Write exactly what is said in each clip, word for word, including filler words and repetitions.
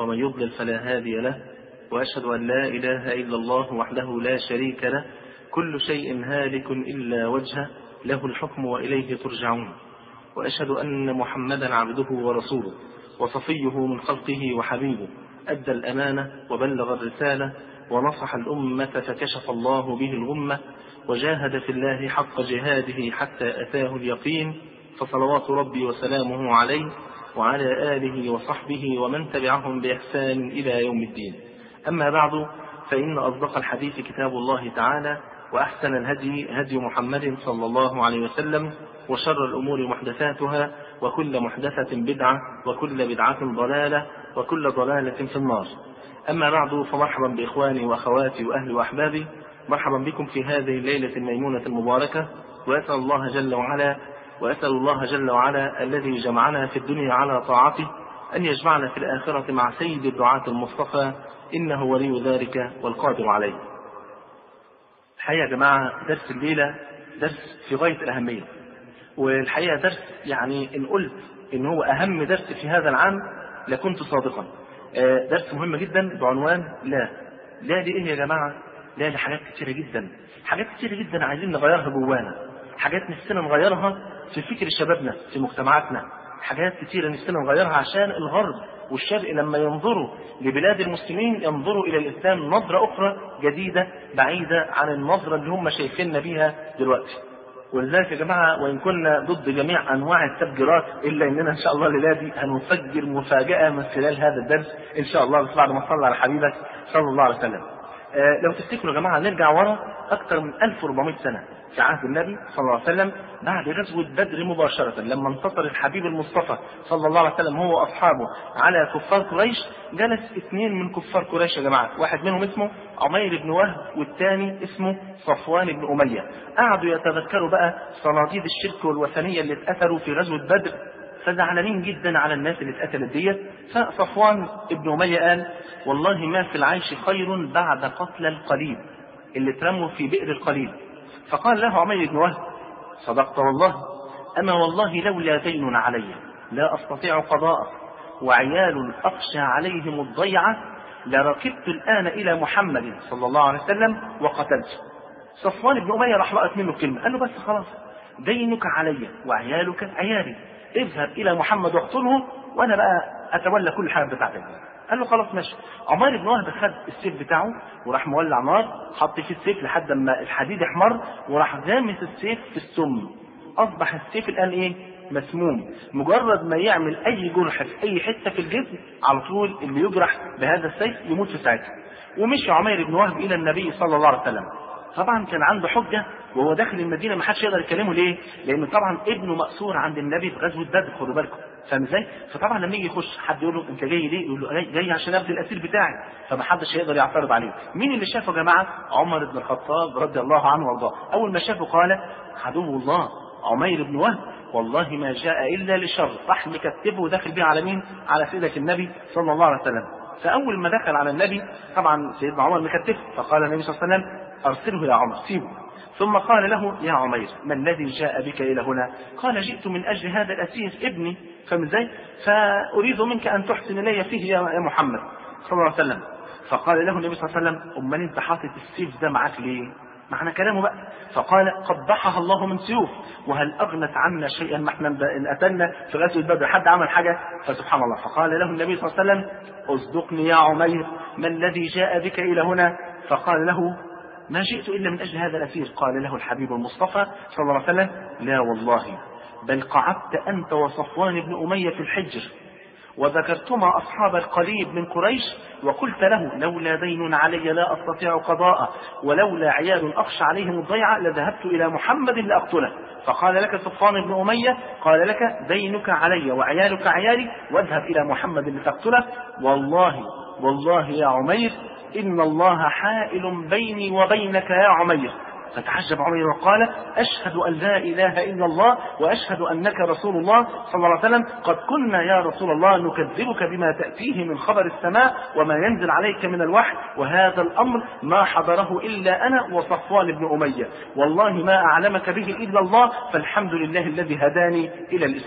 ومن يضلل فلا هادي له، وأشهد أن لا إله إلا الله وحده لا شريك له، كل شيء هالك إلا وجهه، له الحكم وإليه ترجعون. وأشهد أن محمدا عبده ورسوله وصفيه من خلقه وحبيبه، أدى الأمانة وبلغ الرسالة ونصح الأمة فكشف الله به الغمة، وجاهد في الله حق جهاده حتى أتاه اليقين، فصلوات ربي وسلامه عليه وعلى آله وصحبه ومن تبعهم بإحسان إلى يوم الدين. أما بعد، فإن أصدق الحديث كتاب الله تعالى، وأحسن الهدي هدي محمد صلى الله عليه وسلم، وشر الأمور محدثاتها، وكل محدثة بدعة، وكل بدعة ضلالة، وكل ضلالة في النار. أما بعد، فمرحبا بإخواني وأخواتي وأهلي وأحبابي، مرحبا بكم في هذه الليلة الميمونة المباركة، وأسأل الله جل وعلا وأسأل الله جل وعلا الذي جمعنا في الدنيا على طاعته أن يجمعنا في الآخرة مع سيد الدعاة المصطفى، إنه ولي ذلك والقادر عليه. الحقيقة يا جماعة، درس الليلة درس في غاية الأهمية، والحقيقة درس يعني إن قلت إن هو أهم درس في هذا العام لكنت صادقا. درس مهم جدا بعنوان لا. لا دي إيه يا جماعة؟ لا دي حاجات كتيرة جدا، حاجات كتيرة جدا عايزين نغيرها جوانا، حاجات نفسنا نغيرها في فكر شبابنا في مجتمعاتنا، حاجات كتيرة نفسنا نغيرها عشان الغرب والشرق لما ينظروا لبلاد المسلمين ينظروا إلى الإسلام نظرة أخرى جديدة بعيدة عن النظرة اللي هم شايفيننا بيها دلوقتي. ولذلك يا جماعة، وإن كنا ضد جميع أنواع التفجيرات إلا إننا إن شاء الله الليلة دي هنفجر مفاجأة من خلال هذا الدرس إن شاء الله، بس بعد ما صلى على حبيبك صلى الله عليه وسلم. آه لو تفتكروا يا جماعة، نرجع ورا أكثر من ألف وأربعمائة سنة في عهد النبي صلى الله عليه وسلم، بعد غزوة بدر مباشرة لما انتصر الحبيب المصطفى صلى الله عليه وسلم هو وأصحابه على كفار قريش، جلس اثنين من كفار قريش يا جماعة، واحد منهم اسمه عمير بن وهب والثاني اسمه صفوان بن أمية. قعدوا يتذكروا بقى صناديد الشرك والوثنية اللي اتأثروا في غزوة بدر، فزعلانين جدا على الناس اللي اتقتلت ديت. فصفوان بن أمية قال: والله ما في العيش خير بعد قتل القليل اللي اترموا في بئر القليل. فقال له عمير بن وهب: صدقت والله، أما والله لولا دين علي لا أستطيع قضاءه، وعيال أخشى عليهم الضيعة، لركبت الآن إلى محمد صلى الله عليه وسلم وقتلته. صفوان بن أمية راح لقط منه كلمة، قال له: بس خلاص، دينك علي وعيالك عيالي، اذهب إلى محمد واقتله وأنا بقى أتولى كل حاجة بتاعتك. قال له: خلاص ماشي. عمير بن وهب خد السيف بتاعه وراح مولع نار، حط فيه السيف لحد ما الحديد احمر، وراح غامس السيف في السم. أصبح السيف الآن إيه؟ مسموم. مجرد ما يعمل أي جرح في أي حتة في الجسم، على طول اللي يجرح بهذا السيف يموت في ساعتها. ومشي عمير بن وهب إلى النبي صلى الله عليه وسلم. طبعا كان عنده حجة وهو داخل المدينة، ما حدش يقدر يكلمه. ليه؟ لأن طبعا ابنه مأسور عند النبي في غزوة بدر، خدوا بالكم، فاهم ازاي؟ فطبعا لما يجي يخش حد يقول له: انت جاي ليه؟ يقول له: جاي, جاي عشان ابني الاسير بتاعي. فما حدش هيقدر يعترض عليه. مين اللي شافه يا جماعه؟ عمر بن الخطاب رضي الله عنه وارضاه. اول ما شافه قال: عدو الله عمير بن وهب والله ما جاء الا لشر. راح مكتبه وداخل بيه على مين؟ على سيدك النبي صلى الله عليه وسلم. فاول ما دخل على النبي طبعا سيدنا عمر مكتبه، فقال النبي صلى الله عليه وسلم: ارسله يا عمر، سيبه. ثم قال له: يا عمير، ما الذي جاء بك إلى هنا؟ قال: جئت من أجل هذا الأسير ابني، فمن ذي فأريد منك أن تحسن إلي فيه يا محمد صلى الله عليه وسلم. فقال له النبي صلى الله عليه وسلم: أمال أنت حاطط السيف ده معك ليه؟ معنى كلامه بقى. فقال: قبحها الله من سيوف، وهل أغنت عنا شيئا؟ ما احنا إن أتنا في غزوة بدر حد عمل حاجة؟ فسبحان الله. فقال له النبي صلى الله عليه وسلم: أصدقني يا عمير، ما الذي جاء بك إلى هنا؟ فقال له: ما جئت إلا من أجل هذا الأسير. قال له الحبيب المصطفى صلى الله عليه وسلم: لا والله، بل قعدت أنت وصفوان بن أمية في الحجر، وذكرتما أصحاب القليب من قريش، وقلت له: لولا دين علي لا أستطيع قضاءه، ولولا عيال أخشى عليهم الضيعة، لذهبت إلى محمد لأقتله. فقال لك صفوان بن أمية: قال لك دينك علي وعيالك عيالي، واذهب إلى محمد لتقتله. والله والله يا عمير، إن الله حائل بيني وبينك يا عمير. فتعجب عمير وقال: أشهد أن لا إله إلا الله وأشهد أنك رسول الله صلى الله عليه وسلم. قد كنا يا رسول الله نكذبك بما تأتيه من خبر السماء وما ينزل عليك من الوحي، وهذا الأمر ما حضره إلا أنا وصفوان بن أمية، والله ما أعلمك به إلا الله، فالحمد لله الذي هداني إلى الإسلام.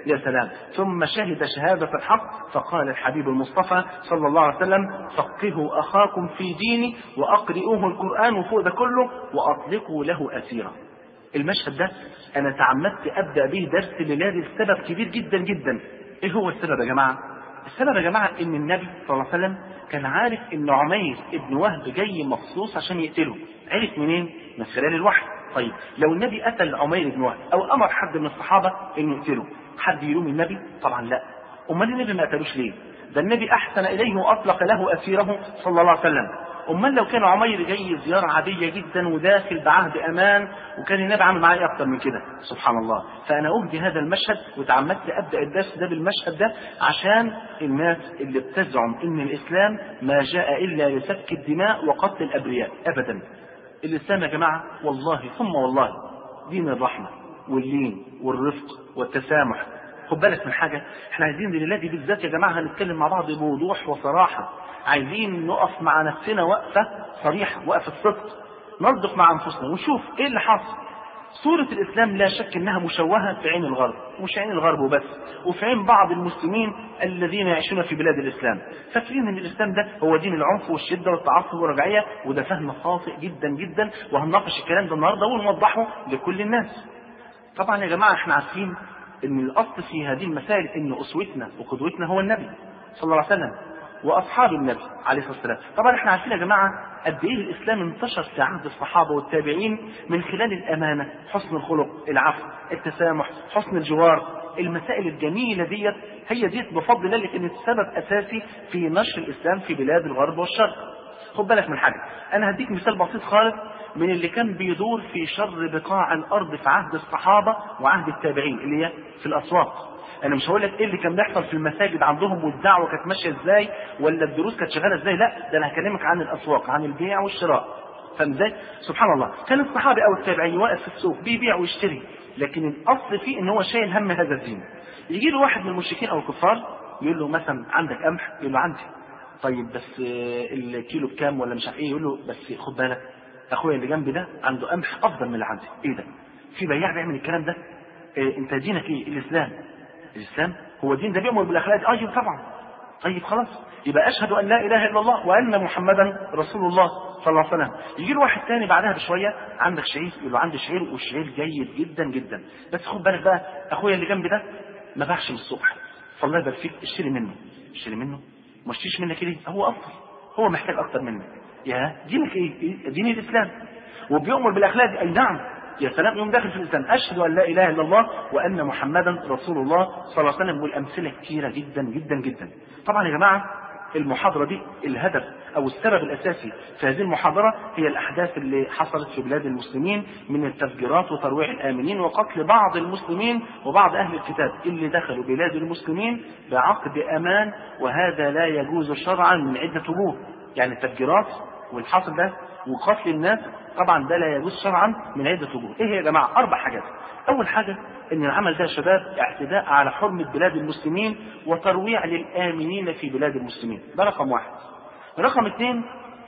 يا سلام. ثم شهد شهادة الحق فقال الحبيب المصطفى صلى الله عليه وسلم فقهوا أخاكم في ديني وأقرئوه القرآن وفوق ده كله وأطلقوا له أسيرا. المشهد ده أنا تعمدت أبدأ به درس الليلة لسبب كبير جدا جدا. إيه هو السبب يا جماعة؟ السبب يا جماعة إن النبي صلى الله عليه وسلم كان عارف إن عمير ابن وهب جاي مخصوص عشان يقتله. عرف منين؟ من خلال الوحي. طيب لو النبي قتل عمير بن وهب أو أمر حد من الصحابة إنه يقتله، حد يلوم النبي؟ طبعا لا. أمال النبي ما قتلوش ليه؟ ده النبي أحسن إليه وأطلق له أسيره صلى الله عليه وسلم. أمال لو كان عمير جاي زيارة عادية جدا وداخل بعهد أمان وكان النبي عامل معاه أكتر من كده؟ سبحان الله. فأنا أهدي هذا المشهد وتعمدت أبدأ الدرس ده بالمشهد ده عشان الناس اللي بتزعم إن الإسلام ما جاء إلا لسفك الدماء وقتل الأبرياء. أبدا. الإسلام يا جماعة والله ثم والله دين الرحمة واللين والرفق والتسامح. خد بالك من حاجة، احنا عايزين لله دي بالذات يا جماعة هنتكلم مع بعض بوضوح وصراحة. عايزين نقف مع نفسنا وقفة صريحة، وقفة صدق، نصدق مع أنفسنا ونشوف ايه اللي حاصل. صورة الإسلام لا شك انها مشوهة في عين الغرب، مش عين الغرب وبس، وفي عين بعض المسلمين الذين يعيشون في بلاد الإسلام. فاكرين ان الإسلام ده هو دين العنف والشدة والتعصب والرجعية، وده فهم خاطئ جدا جدا، وهنناقش الكلام ده النهارده ونوضحه لكل الناس. طبعا يا جماعة احنا عارفين ان الأصل في هذه المسائل ان أسوتنا وقدوتنا هو النبي صلى الله عليه وسلم واصحاب النبي عليه الصلاه والسلام. طبعا احنا عارفين يا جماعه قد ايه الاسلام انتشر في عهد الصحابه والتابعين من خلال الامانه، حسن الخلق، العفو، التسامح، حسن الجوار. المسائل الجميله ديت هي ديت بفضل الله اللي كانت سبب اساسي في نشر الاسلام في بلاد الغرب والشرق. خد بالك من حاجه، انا هديك مثال بسيط خالص من اللي كان بيدور في شر بقاع الارض في عهد الصحابه وعهد التابعين، اللي هي في الاسواق. انا مش هقول لك ايه اللي كان بيحصل في المساجد عندهم والدعوه كانت ماشيه ازاي ولا الدروس كانت شغاله ازاي، لا ده انا هكلمك عن الاسواق، عن البيع والشراء. فاهم ازاي؟ سبحان الله، كان الصحابي او التابعي واقف في السوق بيبيع ويشتري، لكن الاصل فيه ان هو شايل هم هذا الدين. يجي له واحد من المشركين او الكفار يقول له مثلا عندك قمح؟ يقول له عندي. طيب بس الكيلو بكام ولا مش عارف ايه؟ يقول له بس خد بالك اخويا اللي جنبي ده عنده قمح افضل من اللي عندي. ايه ده؟ في بياع بيعمل الكلام ده؟ إيه انت دينك ايه؟ الاسلام. الإسلام هو الدين ده بيأمر بالأخلاق. أيوة طبعا. طيب خلاص، يبقى أشهد أن لا إله إلا الله وأن محمدا رسول الله صلى الله عليه وسلم. يجي له واحد تاني بعدها بشوية عندك شعير؟ يقول له عندي شعير والشعير جيد جدا جدا، بس خد بالك بقى أخويا اللي جنبي ده ما باعش من الصبح، فالله يبارك فيك اشتري منه. اشتري منه؟ ما اشتريش منك ليه؟ هو أفضل، هو محتاج أكتر منك. يا دينك إيه؟ دين الإسلام وبيأمر بالأخلاق دي. أي نعم، يا سلام، يوم داخل في الإسلام أشهد أن لا إله إلا الله وأن محمدا رسول الله صلى الله عليه وسلم. والأمثلة كثيرة جدا جدا جدا. طبعا يا جماعة المحاضرة دي الهدف أو السبب الأساسي في هذه المحاضرة هي الأحداث اللي حصلت في بلاد المسلمين من التفجيرات وترويع الآمنين وقتل بعض المسلمين وبعض أهل الكتاب اللي دخلوا بلاد المسلمين بعقد أمان، وهذا لا يجوز شرعا من عدة وجوه. يعني التفجيرات والحصل ده وقتل الناس طبعا ده لا يجوز شرعا من عدة وجوه. ايه يا جماعة؟ اربع حاجات. اول حاجة ان العمل ده يا شباب اعتداء على حرمة بلاد المسلمين وترويع للآمنين في بلاد المسلمين، ده رقم واحد. رقم اثنين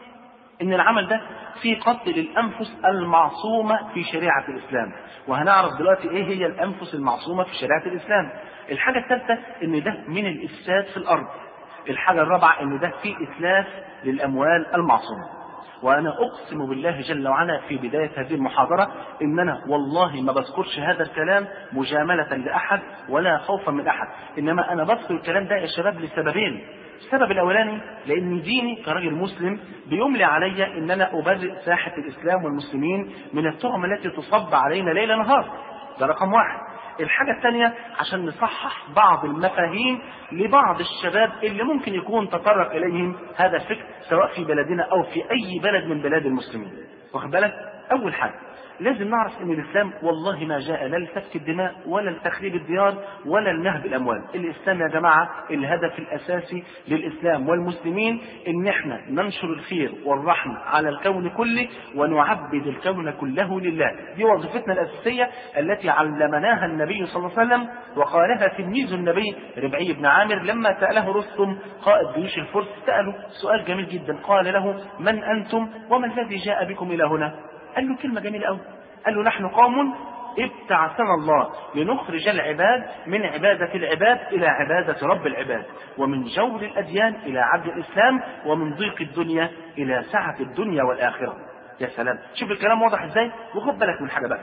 ان العمل ده في قتل الانفس المعصومة في شريعة الاسلام، وهنعرف دلوقتي ايه هي الانفس المعصومة في شريعة الاسلام. الحاجة الثالثة ان ده من الافساد في الارض. الحاجة الرابعة ان ده في اتلاف للاموال المعصومة. وأنا أقسم بالله جل وعلا في بداية هذه المحاضرة إن أنا والله ما بذكرش هذا الكلام مجاملة لأحد ولا خوفا من أحد، إنما أنا بذكر الكلام ده يا شباب لسببين. السبب الأولاني لأن ديني كراجل مسلم بيملي علي إن أنا أبرئ ساحة الإسلام والمسلمين من التهم التي تصب علينا ليل نهار، ده رقم واحد. الحاجة الثانية عشان نصحح بعض المفاهيم لبعض الشباب اللي ممكن يكون تطرق إليهم هذا الفكر سواء في بلدنا أو في أي بلد من بلاد المسلمين. واخد بالك؟ أول حاجة لازم نعرف ان الاسلام والله ما جاء لا لسفك الدماء ولا لتخريب الديار ولا لنهب الاموال. الاسلام يا جماعه الهدف الاساسي للاسلام والمسلمين ان احنا ننشر الخير والرحمه على الكون كله ونعبد الكون كله لله. دي وظيفتنا الاساسيه التي علمناها النبي صلى الله عليه وسلم، وقالها تلميذ النبي ربعي بن عامر لما ساله رستم قائد جيوش الفرس، ساله سؤال جميل جدا، قال له من انتم وما الذي جاء بكم الى هنا؟ قال له كلمة جميلة قوي، قال له نحن قوم ابتعثنا الله لنخرج العباد من عبادة العباد إلى عبادة رب العباد، ومن جور الأديان إلى عبد الإسلام، ومن ضيق الدنيا إلى سعة الدنيا والآخرة. يا سلام، شوف الكلام واضح إزاي. وخد بالك من حاجة بقى،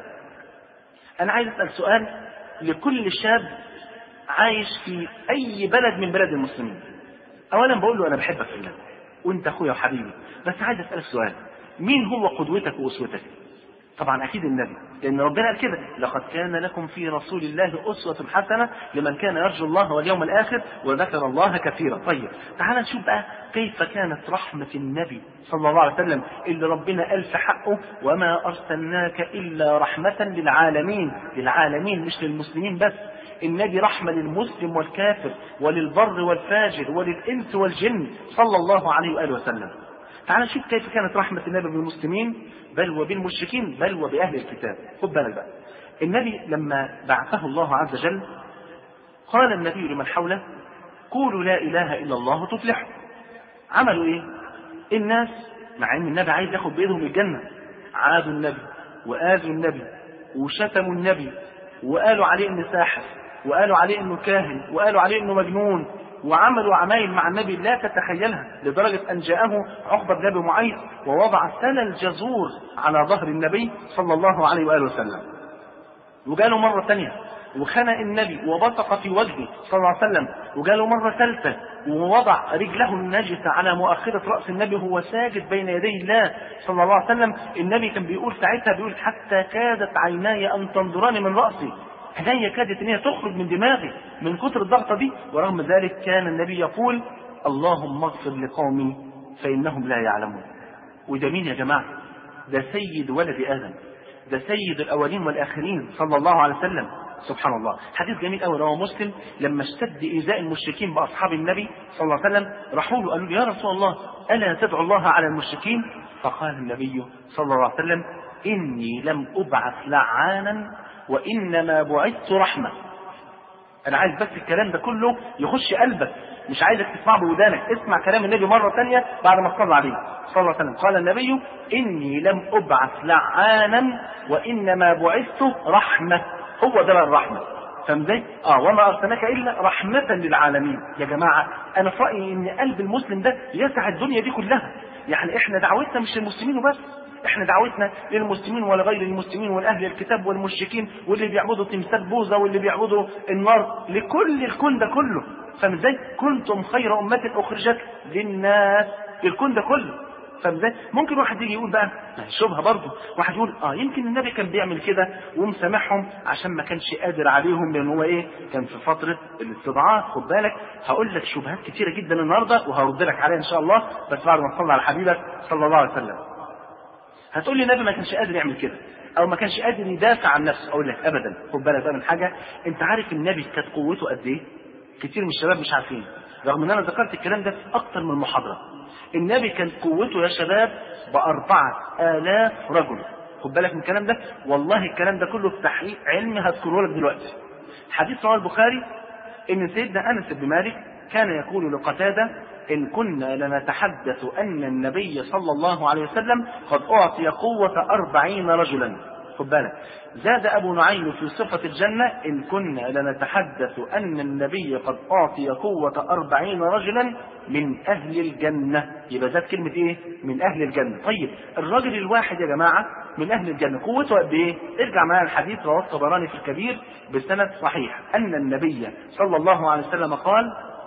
أنا عايز أسأل سؤال لكل شاب عايش في أي بلد من بلاد المسلمين. أولا بقول له أنا بحبك في الله وأنت أخويا وحبيبي، بس عايز أسألك سؤال، مين هو قدوتك وأسوتك؟ طبعا أكيد النبي، لأن ربنا قال كده: لقد كان لكم في رسول الله أسوة حسنة لمن كان يرجو الله واليوم الآخر وذكر الله كثيرا. طيب تعال نشوف بقى كيف كانت رحمة النبي صلى الله عليه وسلم اللي ربنا قال في حقه: وما أرسلناك إلا رحمة للعالمين. للعالمين مش للمسلمين بس، النبي رحمة للمسلم والكافر وللبر والفاجر وللإنس والجن صلى الله عليه وآله وسلم. تعال نشوف كيف كانت رحمة النبي بالمسلمين بل وبالمشركين بل وبأهل الكتاب. خد بالك بقى، النبي لما بعثه الله عز وجل قال النبي لمن حوله: قولوا لا إله إلا الله تفلحوا. عملوا إيه؟ الناس مع أن النبي عايز ياخد بإيدهم الجنة عادوا النبي وآذوا النبي وشتموا النبي وقالوا عليه إنه ساحر وقالوا عليه إنه كاهن وقالوا عليه إنه مجنون، وعملوا عمايل مع النبي لا تتخيلها، لدرجة أن جاءه عقبة بن أبي معيط ووضع سل الجزور على ظهر النبي صلى الله عليه وآله وسلم. وقالوا مرة ثانية وخنق النبي وبصق في وجهه صلى الله عليه وسلم. وقالوا مرة ثالثة ووضع رجله النجسة على مؤخرة رأس النبي وهو ساجد بين يدي الله صلى الله عليه وسلم. النبي كان بيقول ساعتها، بيقول: حتى كادت عيناي أن تنظران من رأسي، عيني كادت ان هي تخرج من دماغي من كتر الضغطة دي. ورغم ذلك كان النبي يقول: اللهم اغفر لقومي فإنهم لا يعلمون. وده مين يا جماعة؟ ده سيد ولد آدم، ده سيد الأولين والآخرين صلى الله عليه وسلم. سبحان الله. حديث جميل قوي رواه مسلم، لما اشتد إيذاء المشركين بأصحاب النبي صلى الله عليه وسلم راحوا له قالوا: يا رسول الله ألا تدعو الله على المشركين؟ فقال النبي صلى الله عليه وسلم: إني لم أبعث لعانا وإنما بعثت رحمة. أنا عايز بس الكلام ده كله يخش قلبك، مش عايزك تسمع بودانك، اسمع كلام النبي مرة ثانية بعد ما صلى عليه صلى الله عليه وسلم. قال النبي: إني لم أبعث لعانا وإنما بعثت رحمة. هو ده الرحمة، فاهم ازاي؟ اه وما أرسلناك إلا رحمة للعالمين. يا جماعة أنا في رأيي إن قلب المسلم ده يسع الدنيا دي كلها. يعني إحنا دعوتنا مش للمسلمين وبس، احنا دعوتنا للمسلمين ولغير المسلمين والاهل الكتاب والمشركين واللي بيعبدوا تمثال بوذا واللي بيعبدوا النار، لكل الكون ده كله. فاهم ازاي؟ كنتم خير امه اخرجت للناس، الكون ده كله. فاهم ازاي؟ ممكن واحد يجي يقول بقى شبهه برضه، واحد يقول اه يمكن النبي كان بيعمل كده ومسامحهم عشان ما كانش قادر عليهم، لان هو ايه كان في فتره الاستضعاف. خد بالك هقول لك شبهات كتيره جدا النهارده وهرد لك عليها ان شاء الله، بس بعد ما تصلي على حبيبك صلى الله عليه وسلم. هتقول لي النبي ما كانش قادر يعمل كده او ما كانش قادر يدافع عن نفسه. اقول لك ابدا. خد بالك بقى من حاجه، انت عارف النبي كانت قوته قد ايه؟ كتير من الشباب مش عارفين، رغم ان انا ذكرت الكلام ده في اكتر من محاضره. النبي كانت قوته يا شباب بأربعة آلاف رجل. خد بالك من الكلام ده، والله الكلام ده كله في تحقيق علمي هذكره لك دلوقتي. حديث رواه البخاري ان سيدنا انس بن مالك كان يقول لقتادة: إن كنا لنتحدث أن النبي صلى الله عليه وسلم قد أعطي قوة أربعين رجلا. خد بالك زاد أبو نعيم في صفة الجنة: إن كنا لنتحدث أن النبي قد أعطي قوة أربعين رجلا من أهل الجنة. يبقى زاد كلمة إيه؟ من أهل الجنة. طيب الرجل الواحد يا جماعة من أهل الجنة قوته قد إيه؟ ارجع معايا الحديث رواه الطبراني في الكبير بسند صحيح أن النبي صلى الله عليه وسلم قال: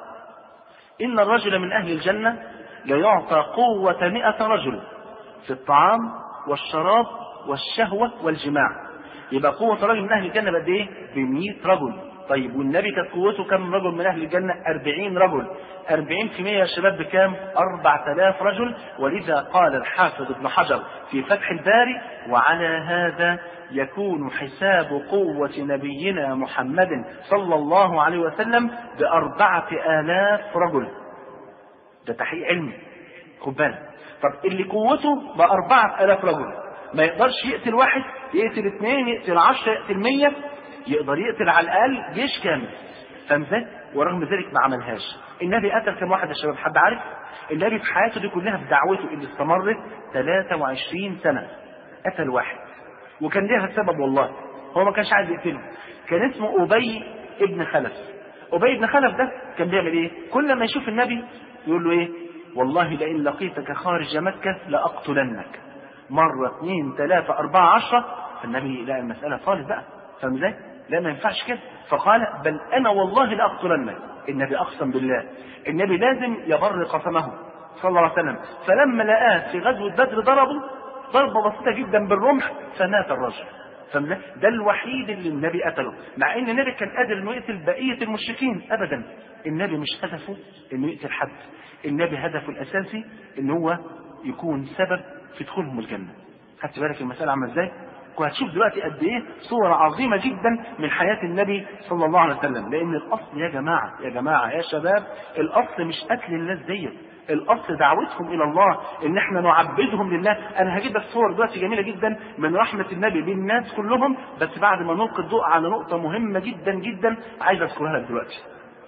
إن الرجل من أهل الجنة ليعطى قوة مئة رجل في الطعام والشراب والشهوة والجماع. يبقى قوة رجل من أهل الجنة بقد إيه؟ بمئة رجل. طيب والنبي كانت قوته كم رجل من أهل الجنة؟ أربعين رجل. أربعين في مئة يا شباب بكام؟ أربعة آلاف رجل. ولذا قال الحافظ ابن حجر في فتح الباري: وعلى هذا يكون حساب قوة نبينا محمد صلى الله عليه وسلم بأربعة آلاف رجل. ده تحقيق علمي. خد بالك. طب اللي قوته بأربعة آلاف رجل ما يقدرش يقتل واحد، يقتل اثنين، يقتل عشرة، يقتل مية، يقدر يقتل على الأقل جيش كامل. فاهم ازاي؟ ورغم ذلك ما عملهاش. النبي قتل كم واحد يا شباب؟ حد عارف؟ النبي في حياته دي كلها في دعوته اللي استمرت ثلاثة وعشرين سنة قتل واحد، وكان ليها سبب والله. هو ما كانش عايز يقتله. كان اسمه أبي ابن خلف. أبي ابن خلف ده كان بيعمل ايه؟ كل ما يشوف النبي يقول له ايه؟ والله لئن لقيتك خارج مكة لأقتلنك. مرة اثنين ثلاثة أربعة عشرة. فالنبي لقى المسألة طالب بقى، فاهم ازاي؟ لا ما ينفعش كده، فقال بل أنا والله لأقتلنك. النبي أقسم بالله، النبي لازم يبر قسمه صلى الله عليه وسلم. فلما لقاه في غزوة بدر ضربه ضربة بسيطة جدا بالرمح فمات الرجل. ده الوحيد اللي النبي قتله، مع ان النبي كان قادر انه يقتل بقية المشركين. ابدا، النبي مش هدفه انه يقتل حد، النبي هدفه الاساسي ان هو يكون سبب في دخولهم الجنة. خدت بالك المسألة عامله ازاي؟ وهتشوف دلوقتي قد ايه صورة عظيمة جدا من حياة النبي صلى الله عليه وسلم. لان الاصل يا جماعة يا جماعة يا شباب، الاصل مش قتل الناس ديت، الاصل دعوتهم الى الله، ان احنا نعبدهم لله. انا هجيب لك صور دلوقتي جميله جدا من رحمه النبي بالناس كلهم، بس بعد ما نلقي الضوء على نقطه مهمه جدا جدا عايز اذكرها لك دلوقتي.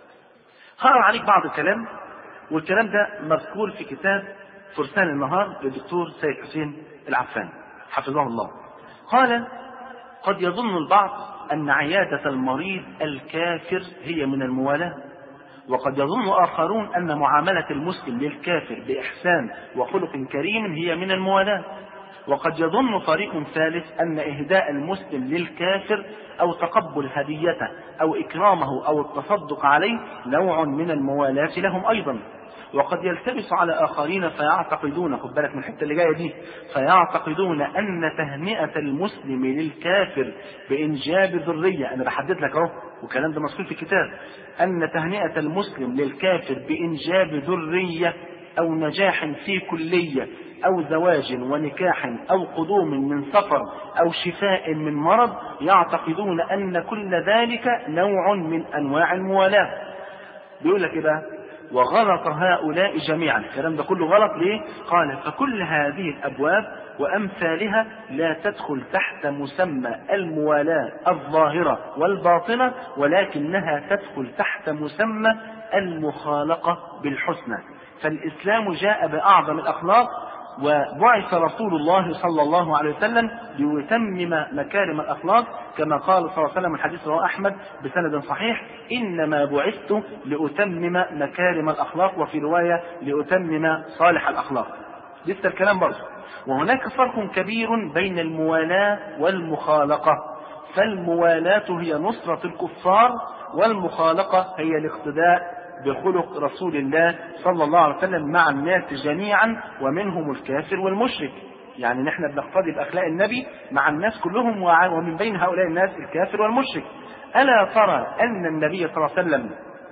هقرا عليك بعض الكلام، والكلام ده مذكور في كتاب فرسان النهار للدكتور سيد حسين العفاني حفظه الله. قال: قد يظن البعض ان عياده المريض الكافر هي من الموالاه، وقد يظن آخرون أن معاملة المسلم للكافر بإحسان وخلق كريم هي من الموالاة، وقد يظن فريق ثالث أن إهداء المسلم للكافر أو تقبل هديته أو إكرامه أو التصدق عليه نوع من الموالاة لهم أيضا. وقد يلتبس على آخرين فيعتقدون، خد بالك من الحتة اللي جاية دي، فيعتقدون أن تهنئة المسلم للكافر بإنجاب ذرية، أنا بحدد لك أهو وكلام ده مذكور في الكتاب، أن تهنئة المسلم للكافر بإنجاب ذرية أو نجاح في كلية أو زواج ونكاح أو قدوم من سفر أو شفاء من مرض، يعتقدون أن كل ذلك نوع من أنواع الموالاة. بيقول لك إيه بقى؟ وغلط هؤلاء جميعا. الكلام ده كله غلط ليه؟ قال: فكل هذه الأبواب وأمثالها لا تدخل تحت مسمى الموالاة الظاهرة والباطنة، ولكنها تدخل تحت مسمى المخالقة بالحسنى. فالإسلام جاء بأعظم الأخلاق، وبعث رسول الله صلى الله عليه وسلم ليتمم مكارم الأخلاق، كما قال صلى الله عليه وسلم الحديث رواه أحمد بسند صحيح: إنما بعثت لأتمم مكارم الأخلاق، وفي رواية لأتمم صالح الأخلاق. لسه الكلام برضه. وهناك فرق كبير بين الموالاة والمخالقة، فالموالاة هي نصرة الكفار، والمخالقة هي الاقتداء بخلق رسول الله صلى الله عليه وسلم مع الناس جميعا، ومنهم الكافر والمشرك. يعني نحن بنقتدي بأخلاق النبي مع الناس كلهم، ومن بين هؤلاء الناس الكافر والمشرك. ألا ترى أن النبي صلى الله عليه وسلم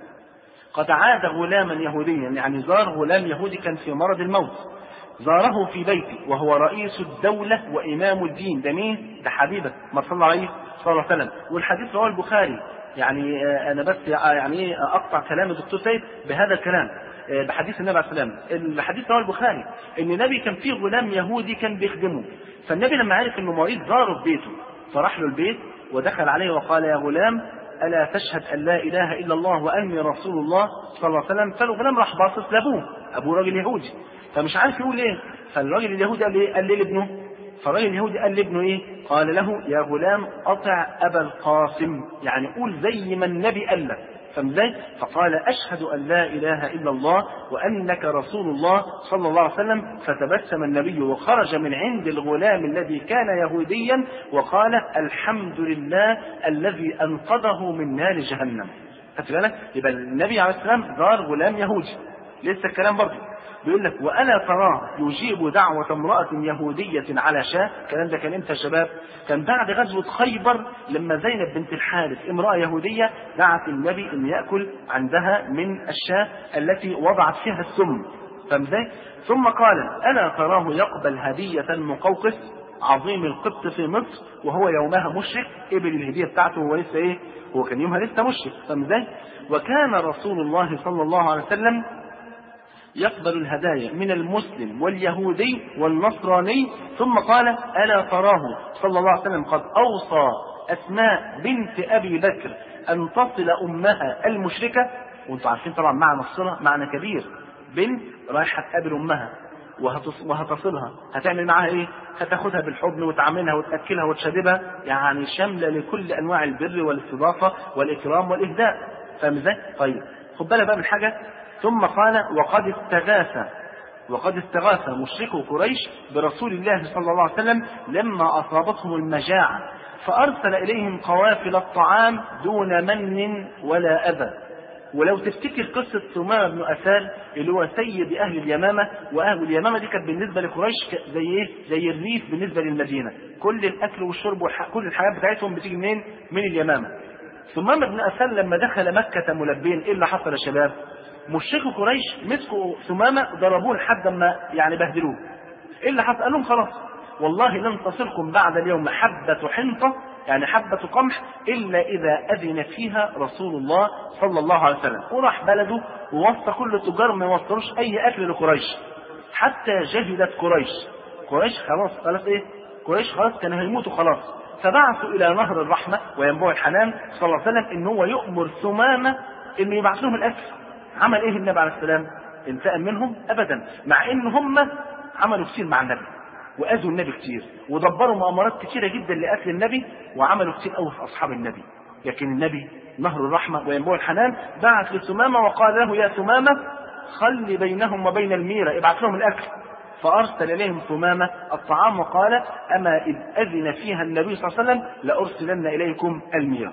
قد عاد غلاما يهوديا، يعني زار غلام يهودي كان في مرض الموت، زاره في بيته وهو رئيس الدولة وإمام الدين. ده مين؟ ده حبيبه ما صلى الله عليه صلى الله عليه وسلم. والحديث رواه البخاري. يعني أنا بس يعني أقطع كلام الدكتور سيد بهذا الكلام بحديث النبي عليه السلام. الحديث رواه البخاري إن النبي كان فيه غلام يهودي كان بيخدمه، فالنبي لما عرف إنه مريض زاره في بيته، فراح له البيت ودخل عليه وقال: يا غلام، ألا تشهد أن لا إله إلا الله وأني رسول الله صلى الله عليه وسلم؟ فالغلام راح باصص لأبوه، أبوه راجل يهودي فمش عارف يقول إيه. فالراجل اليهودي قال إيه؟ قال ليه لابنه؟ فالراجل اليهودي قال لابنه إيه؟ قال له: يا غلام، أطع أبا القاسم، يعني قول زي ما النبي قال لك. فمزاي؟ فقال: أشهد أن لا إله إلا الله وأنك رسول الله صلى الله عليه وسلم. فتبسم النبي وخرج من عند الغلام الذي كان يهوديا وقال: الحمد لله الذي أنقذه من نار جهنم. خدت يبقى النبي عليه السلام زار غلام يهودي. لسه الكلام برضه بيقول لك: وألا تراه يجيب دعوة امرأة يهودية على شاة. الكلام ده كان امتى يا شباب؟ كان بعد غزوة خيبر، لما زينب بنت الحارث امرأة يهودية دعت النبي ان يأكل عندها من الشاة التي وضعت فيها السم. فمزاي؟ ثم قال: ألا تراه يقبل هدية المقوقس عظيم القبط في مصر وهو يومها مشرك؟ قبل الهدية بتاعته وهو لسه ايه؟ هو كان يومها لسه مشرك. فمزاي؟ وكان رسول الله صلى الله عليه وسلم يقبل الهدايا من المسلم واليهودي والنصراني. ثم قال: ألا تراه صلى الله عليه وسلم قد أوصى أسماء بنت أبي بكر أن تصل أمها المشركة؟ وانتم عارفين طبعا معنى الصلة معنى كبير. بنت رايحة تقابل أمها وهتصلها هتعمل معاها ايه؟ هتاخدها بالحضن وتعاملها وتأكلها وتشربها، يعني شاملة لكل انواع البر والاستضافة والاكرام والاهداء. فاهم ازاي؟ طيب خد بالك بقى من حاجة. ثم قال وقد استغاث وقد استغاث مشركو قريش برسول الله صلى الله عليه وسلم لما اصابتهم المجاعة فارسل اليهم قوافل الطعام دون من ولا اذى. ولو تفتكر قصة ثمامة بن أثال اللي هو سيد أهل اليمامة، وأهل اليمامة دي كانت بالنسبة لقريش زي إيه؟ زي الريف بالنسبة للمدينة، كل الأكل والشرب وكل الحياة بتاعتهم بتيجي منين؟ من اليمامة. ثمامة بن أثال لما دخل مكة ملبين إيه اللي حصل يا شباب؟ مشركوا قريش مسكوا ثمامة ضربوه لحد ما يعني بهدلوه. إيه اللي حصل؟ قال لهم خلاص والله لن تصلكم بعد اليوم حبة حنطة يعني حبة قمح إلا إذا أذن فيها رسول الله صلى الله عليه وسلم. وراح بلده ووصى كل التجار ما يوصلوش أي أكل لقريش حتى جهدت قريش. قريش خلاص خلاص إيه؟ قريش خلاص كانوا هيموتوا خلاص. فبعثوا إلى نهر الرحمة وينبوع الحنان صلى الله عليه وسلم إن هو يؤمر ثمامة إن يبعث لهم الأكل. عمل إيه النبي عليه السلام؟ انتقم منهم أبدا، مع إن هم عملوا كتير مع النبي وأذوا النبي كتير ودبروا مؤامرات كتيرة جدا لقتل النبي وعملوا كتير قوي في أصحاب النبي. لكن النبي نهر الرحمة وينبوع الحنان بعث لثمامة وقال له يا ثمامة خلي بينهم وبين الميرة، ابعث لهم الأكل. فأرسل إليهم ثمامة الطعام وقال أما إذ أذن فيها النبي صلى الله عليه وسلم لأرسلن إليكم الميرة.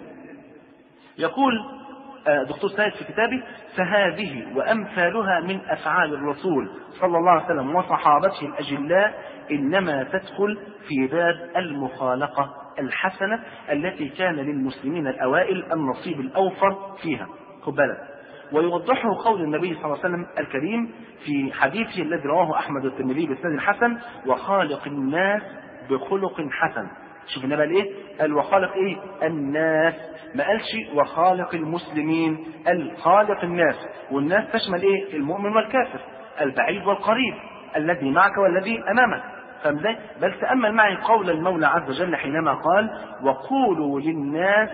يقول دكتور سيد في كتابه فهذه وأمثالها من أفعال الرسول صلى الله عليه وسلم وصحابته الأجلاء إنما تدخل في باب المخالقة الحسنة التي كان للمسلمين الأوائل النصيب الأوفر فيها. خد بالك. ويوضحه قول النبي صلى الله عليه وسلم الكريم في حديثه الذي رواه أحمد الترمذي بإسناد حسن وخالق الناس بخلق حسن. شوف النبي قال ايه؟ قال وخالق ايه؟ الناس، ما قالش وخالق المسلمين، قال خالق الناس. والناس تشمل ايه؟ المؤمن والكافر، البعيد والقريب، الذي معك والذي امامك. فاهم ازاي؟ بل تأمل معي قول المولى عز وجل حينما قال وقولوا للناس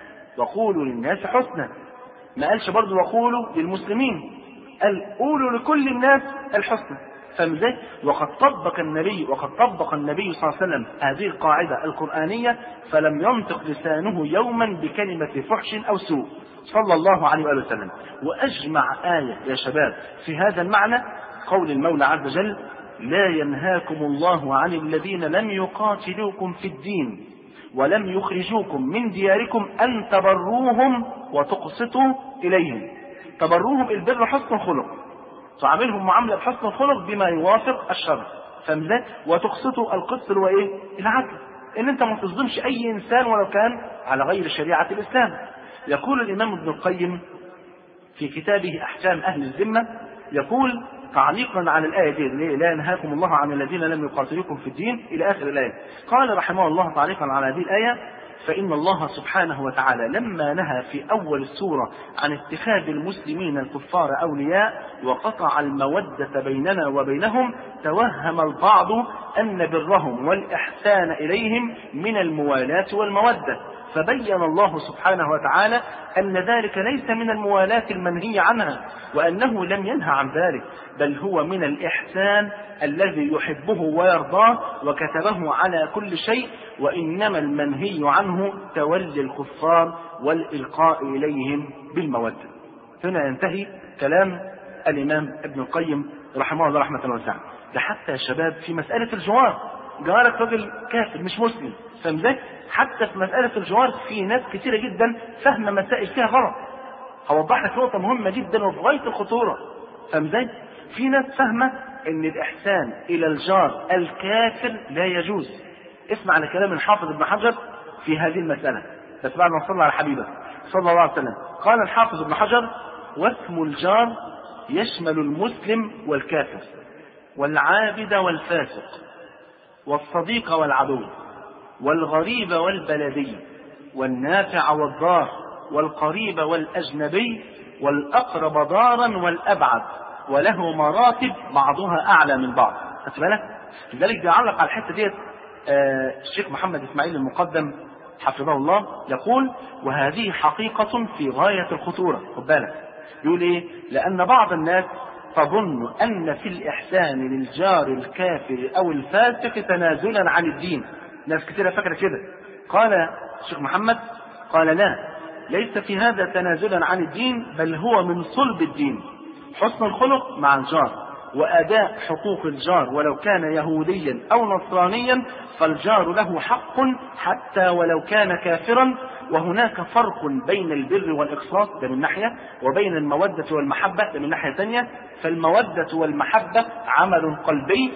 وقولوا للناس حسنا. ما قالش برضه وقولوا للمسلمين، قال قولوا لكل الناس الحسنى. فاهم ازاي؟ وقد طبق النبي وقد طبق النبي صلى الله عليه وسلم هذه القاعدة القرآنية فلم ينطق لسانه يوما بكلمة فحش أو سوء صلى الله عليه وآله وسلم. وأجمع آية يا شباب في هذا المعنى قول المولى عز وجل لا ينهاكم الله عن الذين لم يقاتلوكم في الدين ولم يخرجوكم من دياركم أن تبروهم وتقسطوا إليهم. تبروهم البر حسن الخلق، تعاملهم معاملة بحسن الخلق بما يوافق الشرع. فاهم ازاي؟ وتقسطوا القسط اللي هو ايه؟ العدل، ان انت ما تظلمش اي انسان ولو كان على غير شريعة الاسلام. يقول الامام ابن القيم في كتابه احكام اهل الذمة يقول تعليقا على الآية دي لا ينهاكم الله عن الذين لم يقاتلوكم في الدين إلى آخر الآية، قال رحمه الله تعليقا على هذه الآية فإن الله سبحانه وتعالى لما نهى في أول السورة عن اتخاذ المسلمين الكفار أولياء وقطع المودة بيننا وبينهم توهم البعض أن برهم والإحسان إليهم من الموالاة والمودة، فبين الله سبحانه وتعالى أن ذلك ليس من الموالاة المنهي عنها وأنه لم ينهى عن ذلك بل هو من الإحسان الذي يحبه ويرضاه وكتبه على كل شيء، وإنما المنهي عنه تولي الكفار والإلقاء إليهم بالمودة. هنا ينتهي كلام الإمام ابن القيم رحمه الله رحمة واسعة. ده حتى يا شباب في مسألة الجوار، جارك راجل كافر مش مسلم، فمزاج حتى في مسألة الجوار في ناس كثيرة جدا فهم مسائل فيها غلط. هوضح لك نقطة مهمة جدا وفي غاية الخطورة. فمزاج في ناس فهمة ان الإحسان إلى الجار الكافر لا يجوز. اسمع على كلام الحافظ ابن حجر في هذه المسألة، بس بعد ما صلى على حبيبه صلى الله عليه وسلم. قال الحافظ ابن حجر واسم الجار يشمل المسلم والكافر والعابد والفاسق والصديق والعدو والغريب والبلدي والنافع والضار والقريب والأجنبي والأقرب دارا والأبعد وله مراتب بعضها أعلى من بعض. خدت بالك؟ لذلك بيعلق على الحتة ديت آه الشيخ محمد إسماعيل المقدم حفظه الله يقول وهذه حقيقة في غاية الخطورة. خد بالك يقول إيه؟ لأن بعض الناس تظن أن في الإحسان للجار الكافر أو الفاسق تنازلا عن الدين. ناس كثيرة فاكرة كده. قال الشيخ محمد قال لا، ليس في هذا تنازلا عن الدين، بل هو من صلب الدين. حسن الخلق مع الجار وأداء حقوق الجار ولو كان يهوديا أو نصرانيا، فالجار له حق حتى ولو كان كافرا. وهناك فرق بين البر والإقساط، ده من ناحية، وبين المودة والمحبة، ده من ناحية ثانية. فالمودة والمحبة عمل قلبي،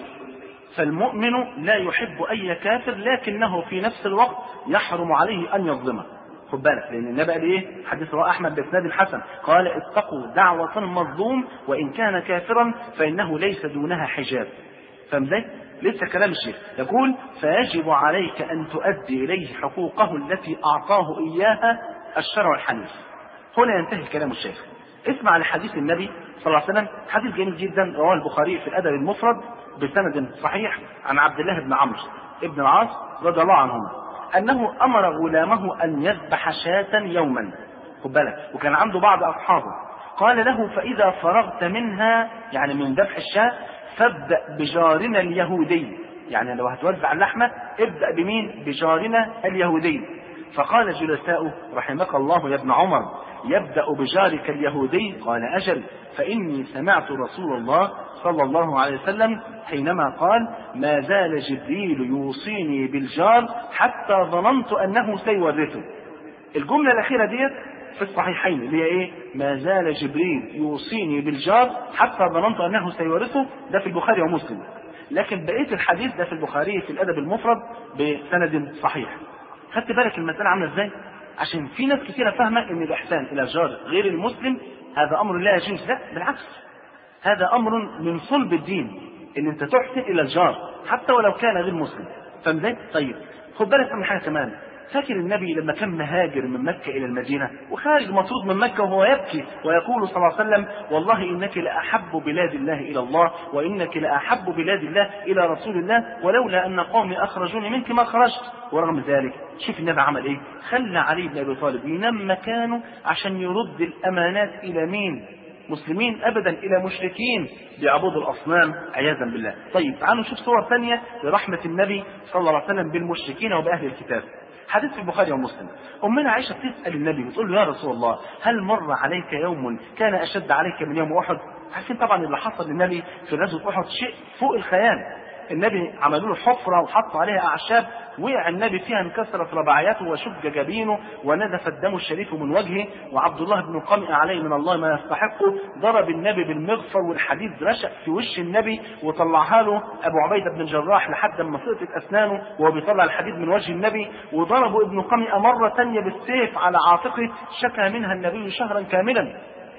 فالمؤمن لا يحب أي كافر، لكنه في نفس الوقت يحرم عليه أن يظلمه. خد بالك، لأن النبي قال إيه؟ حديث رواه أحمد بإسناد الحسن، قال اتقوا دعوة المظلوم وإن كان كافرا فإنه ليس دونها حجاب. فاهم ازاي؟ لسه كلام الشيخ يقول: فيجب عليك أن تؤدي إليه حقوقه التي أعطاه إياها الشرع الحنيف. هنا ينتهي كلام الشيخ. اسمع لحديث النبي صلى الله عليه وسلم، حديث جميل جدا رواه البخاري في الأدب المفرد بسند صحيح عن عبد الله بن عمرو بن العاص رضي الله عنهما أنه أمر غلامه أن يذبح شاة يوما. خد بالك، وكان عنده بعض أصحابه، قال له: فإذا فرغت منها، يعني من ذبح الشاة، فابدأ بجارنا اليهودي. يعني لو هتوزع اللحمة ابدأ بمين؟ بجارنا اليهودي. فقال جلساؤه: رحمك الله يا ابن عمر، يبدأ بجارك اليهودي؟ قال: أجل، فإني سمعت رسول الله صلى الله عليه وسلم حينما قال: ما زال جبريل يوصيني بالجار حتى ظننت أنه سيورثه. الجملة الأخيرة ديت في الصحيحين اللي هي إيه؟ ما زال جبريل يوصيني بالجار حتى ظننت أنه سيورثه، ده في البخاري ومسلم. لكن بقية الحديث ده في البخاري في الأدب المفرد بسند صحيح. خدت بالك المسألة عاملة إزاي؟ عشان في ناس كثيرة فاهمة إن الإحسان إلى الجار غير المسلم هذا أمر لا يجوز. لا، بالعكس، هذا أمر من صلب الدين، إن أنت تحسن إلى الجار حتى ولو كان غير مسلم. فاهم ازاي؟ طيب خد بالك من حاجة كمان. فاكر النبي لما كان مهاجر من مكة إلى المدينة وخارج مطرود من مكة وهو يبكي ويقول صلى الله عليه وسلم: والله إنك لأحب بلاد الله إلى الله، وإنك لأحب بلاد الله إلى رسول الله، ولولا أن قومي أخرجوني منك ما خرجت. ورغم ذلك شوف النبي عمل إيه؟ خلى علي بن أبي طالب ينام مكانه عشان يرد الأمانات إلى مين؟ مسلمين؟ أبدا، إلى مشركين بيعبدوا الأصنام عياذا بالله. طيب تعالوا نشوف صور ثانية لرحمة النبي صلى الله عليه وسلم بالمشركين وبأهل الكتاب. حديث في البخاري ومسلم، أمنا عائشة تسأل النبي وتقول له: يا رسول الله، هل مر عليك يوم كان أشد عليك من يوم أحد؟ عارفين طبعا اللي حصل للنبي في غزوة أحد شيء فوق الخيال. النبي عملوا له حفرة وحطوا عليها أعشاب، وقع النبي فيها، انكسرت رباعياته وشج جبينه ونزف الدم الشريف من وجهه، وعبد الله بن قمئ عليه من الله ما يستحقه ضرب النبي بالمغفر، والحديد رشق في وش النبي وطلعها له أبو عبيدة بن الجراح لحد ما سقطت أسنانه وهو بيطلع الحديد من وجه النبي، وضربوا ابن قمئ مرة ثانية بالسيف على عاتقه شكى منها النبي شهرا كاملا.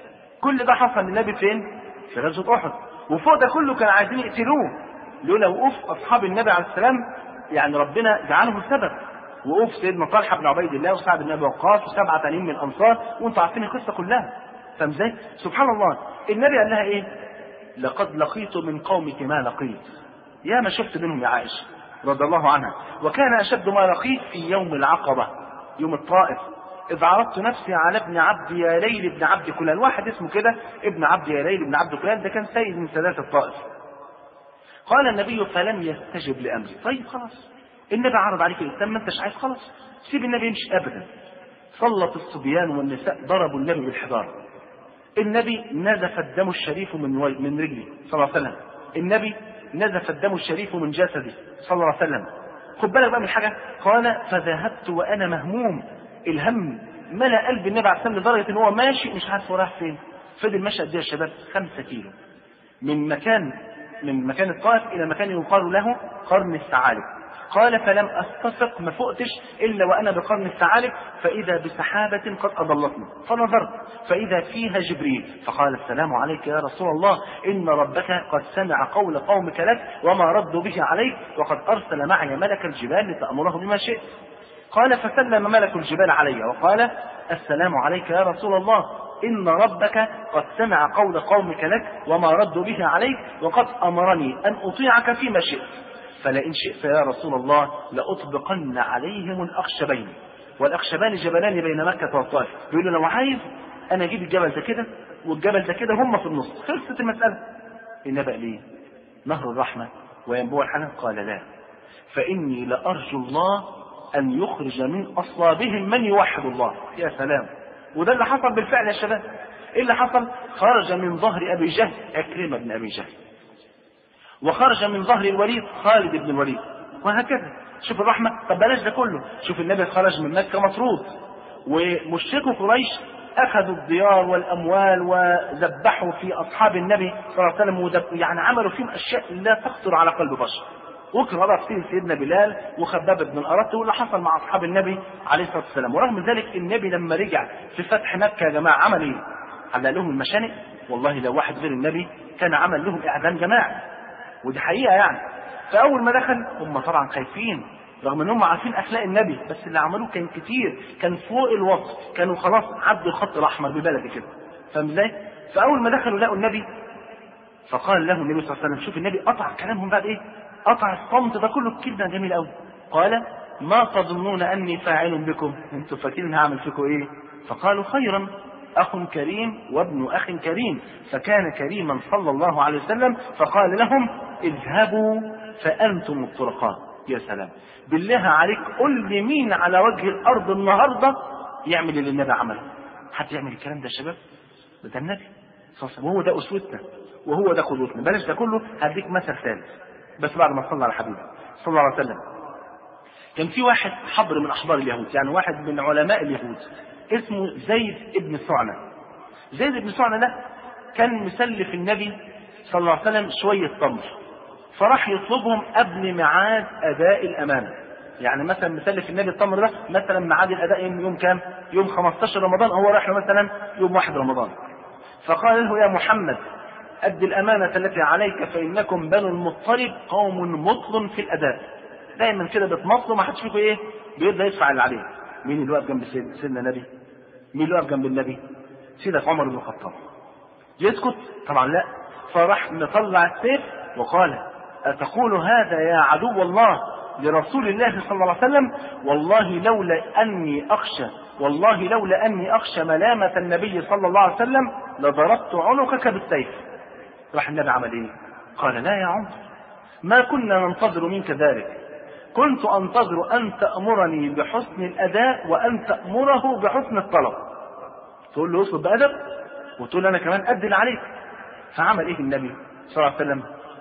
كل ده حصل للنبي فين؟ في غزوة أحد. وفوق ده كله كانوا عايزين يقتلوه، لولا وقوف أصحاب النبي عليه السلام، يعني ربنا جعله السبب. وقوف سيدنا طلحة بن عبيد الله وسعد بن أبي وقاص وسبعة تانيين من الأنصار، وأنتوا عارفين القصة كلها. فاهم ازاي؟ سبحان الله. النبي قال لها إيه؟ لقد لقيت من قومك ما لقيت. يا ما شفت منهم يا عائشة رضي الله عنها. وكان أشد ما لقيت في يوم العقبة، يوم الطائف، إذ عرضت نفسي على ابن عبد يا ليل ابن عبد كلال. واحد اسمه كده ابن عبد يا ليل ابن عبد كلال، ده كان سيد من سادات الطائف. قال النبي: فلم يستجب لأمري. طيب خلاص، النبي عرض عليك الإسلام، ما انتش عايز، خلاص سيب النبي يمشي. أبدا، سلط الصبيان والنساء ضربوا النبي بالحجارة. النبي نزف الدم الشريف من من رجلي صلى الله عليه وسلم. النبي نزف الدم الشريف من جسدي صلى الله عليه وسلم. خد بالك بقى من حاجة. قال: فذهبت وأنا مهموم. الهم ملأ قلب النبي عليه السلام لدرجة إن هو ماشي مش عارف هو رايح فين. فضل ماشي قد إيه يا شباب؟ خمسة كيلو من مكان من مكان الطائف إلى مكان يقال له قرن الثعالب. قال: فلم أستفق، ما فقتش إلا وأنا بقرن الثعالب، فإذا بسحابة قد أضلتني، فنظرت فإذا فيها جبريل، فقال: السلام عليك يا رسول الله، إن ربك قد سمع قول قومك لك وما ردوا به عليك، وقد أرسل معي ملك الجبال لتأمره بما شئت. قال: فسلم ملك الجبال علي وقال: السلام عليك يا رسول الله، إن ربك قد سمع قول قومك لك وما ردوا به عليك، وقد أمرني أن أطيعك فيما شئت، فلئن شئت يا رسول الله لأطبقن عليهم الأخشبين. والأخشبان جبلان بين مكة والطائف. بيقول له: لو عايز أنا أجيب الجبل ده كده والجبل ده كده، هم في النص، خلصت المسألة. النبي ليه نهر الرحمة وينبوع الحنان؟ قال لا، فإني لأرجو الله أن يخرج من أصلابهم من يوحد الله. يا سلام. وده اللي حصل بالفعل يا شباب. إيه اللي حصل؟ خرج من ظهر أبي جهل عكرمة بن أبي جهل، وخرج من ظهر الوليد خالد بن الوليد، وهكذا. شوف الرحمة. طب بلاش ده كله، شوف النبي خرج من مكة مطرود، ومشركوا قريش أخذوا الديار والأموال وذبحوا في أصحاب النبي صلى الله عليه وسلم، يعني عملوا فيهم أشياء لا تخطر على قلب بشر. وكرر بقى في سيدنا بلال وخباب بن الأرت واللي حصل مع أصحاب النبي عليه الصلاة والسلام. ورغم ذلك النبي لما رجع في فتح مكة يا جماعة عمل إيه؟ علق لهم المشانق. والله لو واحد غير النبي كان عمل لهم إعدام جماعي، ودي حقيقة يعني. فأول ما دخل هم طبعا خايفين، رغم انهم عارفين اخلاق النبي، بس اللي عملوه كان كتير، كان فوق الوصف، كانوا خلاص عدوا الخط الاحمر ببلدي كده. فاهم ازاي؟ فاول ما دخلوا لقوا النبي فقال لهم النبي صلى الله عليه وسلم، شوف النبي قطع كلامهم بعد ايه؟ قطع الصمت ده كله بكلمه جميله قوي. قال ما تظنون اني فاعل بكم؟ انتوا فاكرين هعمل فيكم ايه؟ فقالوا خيرا، اخ كريم وابن اخ كريم. فكان كريما صلى الله عليه وسلم، فقال لهم اذهبوا فانتم الطرقاء. يا سلام. بالله عليك قل لي مين على وجه الارض النهارده يعمل اللي النبي عمله؟ حد يعمل الكلام ده يا شباب؟ ده النبي صلى الله عليه وسلم، وهو ده اسوتنا وهو ده قدوتنا. بلاش ده كله، هديك مثل ثالث بس بعد ما صلى على حبيبه صلى الله عليه وسلم. كان في واحد حبر من احبار اليهود، يعني واحد من علماء اليهود اسمه زيد ابن سعنة. زيد ابن سعنة ده كان مسلف النبي صلى الله عليه وسلم شويه تمر، فراح يطلبهم قبل ميعاد اداء الامانه. يعني مثلا مسلف النبي التمر ده مثلا ميعاد الاداء يوم كام؟ يوم خمستاشر رمضان، هو رايح له مثلا يوم واحد رمضان. فقال له يا محمد اد الامانه التي عليك فانكم بنو المطلب قوم مطل في الاداء. دايما كده بتمطلوا، ما حدش فيكم ايه بيرضى يدفع اللي عليه. مين اللي واقف جنب سيدنا النبي؟ مين اللي واقف جنب النبي؟ سيدنا عمر بن الخطاب. يسكت؟ طبعا لا. فراح مطلع السيف وقال أتقول هذا يا عدو الله لرسول الله صلى الله عليه وسلم؟ والله لولا أني أخشى والله لولا أني أخشى ملامة النبي صلى الله عليه وسلم لضربت عنقك بالسيف. راح النبي عمل إيه؟ قال لا يا عمر، ما كنا ننتظر منك ذلك، كنت أنتظر أن تأمرني بحسن الأداء وأن تأمره بحسن الطلب. تقول له اصلب بأدب وتقول أنا كمان أدل عليك. فعمل إيه النبي صلى الله عليه وسلم؟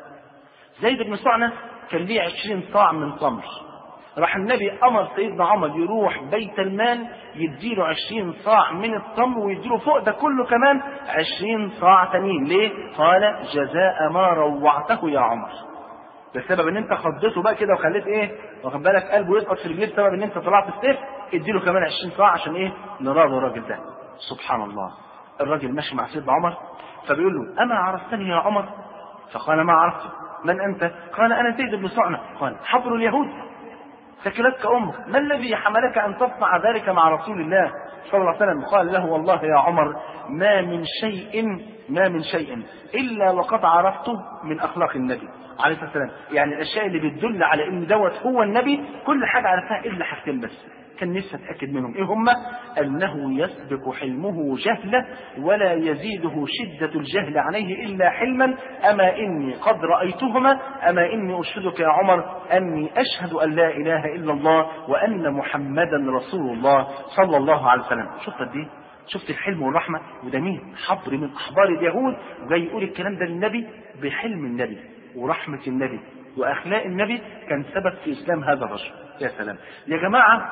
زيد بن سعنة كان ليه عشرين صاع من تمر. راح النبي أمر سيدنا عمر يروح بيت المال يديله عشرين صاع من التمر، ويديله فوق ده كله كمان عشرين صاع تانيين. ليه؟ قال جزاء ما روعته يا عمر. بسبب ان انت خضته بقى كده وخليت ايه واخد بالك قلبه يسقط في رجليه بسبب ان انت طلعت السيف، اديله كمان عشرين صاع عشان ايه؟ نراضي الراجل ده. سبحان الله. الراجل ماشي مع سيدنا عمر فبيقول له اما عرفتني يا عمر؟ فقال ما عرفته. من انت؟ قال انا زيد بن سعنة. قال حبر اليهود ثكلتك امك، ما الذي حملك ان تصنع ذلك مع رسول الله صلى الله عليه وسلم؟ قال له والله يا عمر ما من شيء ما من شيء الا وقد عرفته من اخلاق النبي عليه الصلاه والسلام. يعني الاشياء اللي بتدل على ان دوت هو النبي كل حاجه عرفها الا حاجتين بس كان نفسي اتاكد منهم. ايه هما؟ انه يسبق حلمه جهله ولا يزيده شده الجهل عليه الا حلما. اما اني قد رايتهما، اما اني اشهدك يا عمر اني اشهد ان لا اله الا الله وان محمدا رسول الله صلى الله عليه وسلم. شفت قد ايه؟ شفت الحلم والرحمه؟ وده مين؟ حبر من احبار اليهود، وجاي يقول الكلام ده للنبي بحلم النبي ورحمه النبي واخلاق النبي، كان سبب في اسلام هذا الرجل. يا سلام يا جماعه،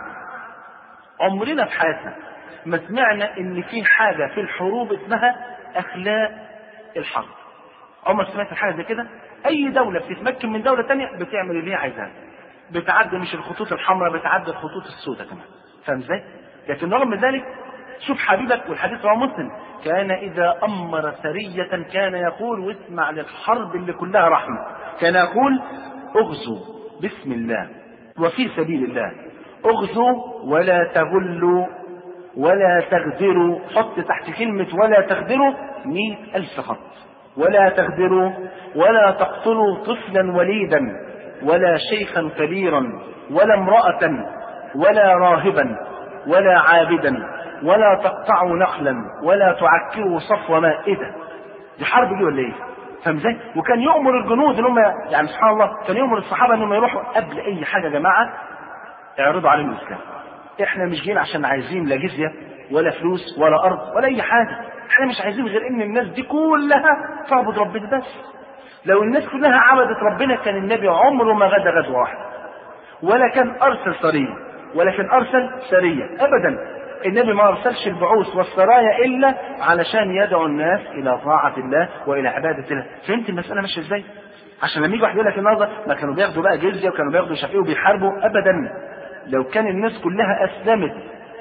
عمرنا في حياتنا ما سمعنا ان في حاجة في الحروب اسمها اخلاق الحرب. عمر سمعت حاجة زي كده؟ اي دولة بتتمكن من دولة تانية بتعمل اللي هي عايزاه، بتعدي مش الخطوط الحمراء، بتعدي الخطوط السوداء كمان. فاهم ازاي؟ لكن رغم ذلك شوف حبيبك، والحديث رواه مسلم، كان اذا امر سرية كان يقول، واسمع للحرب اللي كلها رحمة، كان يقول اغزوا بسم الله وفي سبيل الله، اغزوا ولا تغلوا ولا تغدروا. حط تحت كلمة ولا تغدروا مئة ألف خط. ولا تغدروا ولا تقتلوا طفلا وليدا ولا شيخا كبيرا ولا امرأة ولا راهبا ولا عابدا ولا تقطعوا نخلا ولا تعكروا صفو ماء. ايه ده؟ دي حرب دي ولا ايه؟ فاهم ازاي؟ وكان يؤمر الجنود ان هم يعني سبحان الله كان يؤمر الصحابه انهم يروحوا قبل اي حاجه يا جماعه اعرضوا عليهم الاسلام. احنا مش جايين عشان عايزين لا جزيه ولا فلوس ولا ارض ولا اي حاجه، احنا مش عايزين غير ان الناس دي كلها تعبد ربنا بس. لو الناس كلها عبدت ربنا كان النبي عمره ما غدا غزوه واحده، ولا كان ارسل سريه، ولا كان ارسل سريه ابدا. النبي ما ارسلش البعوث والسرايا الا علشان يدعو الناس الى طاعه الله والى عباده الله. فهمت المساله ماشيه ازاي؟ عشان لما يجي واحد يقول لك النهارده ما كانوا بياخدوا بقى جزيه وكانوا بياخدوا شفيع وبيحاربوا، ابدا. لو كان الناس كلها اسلمت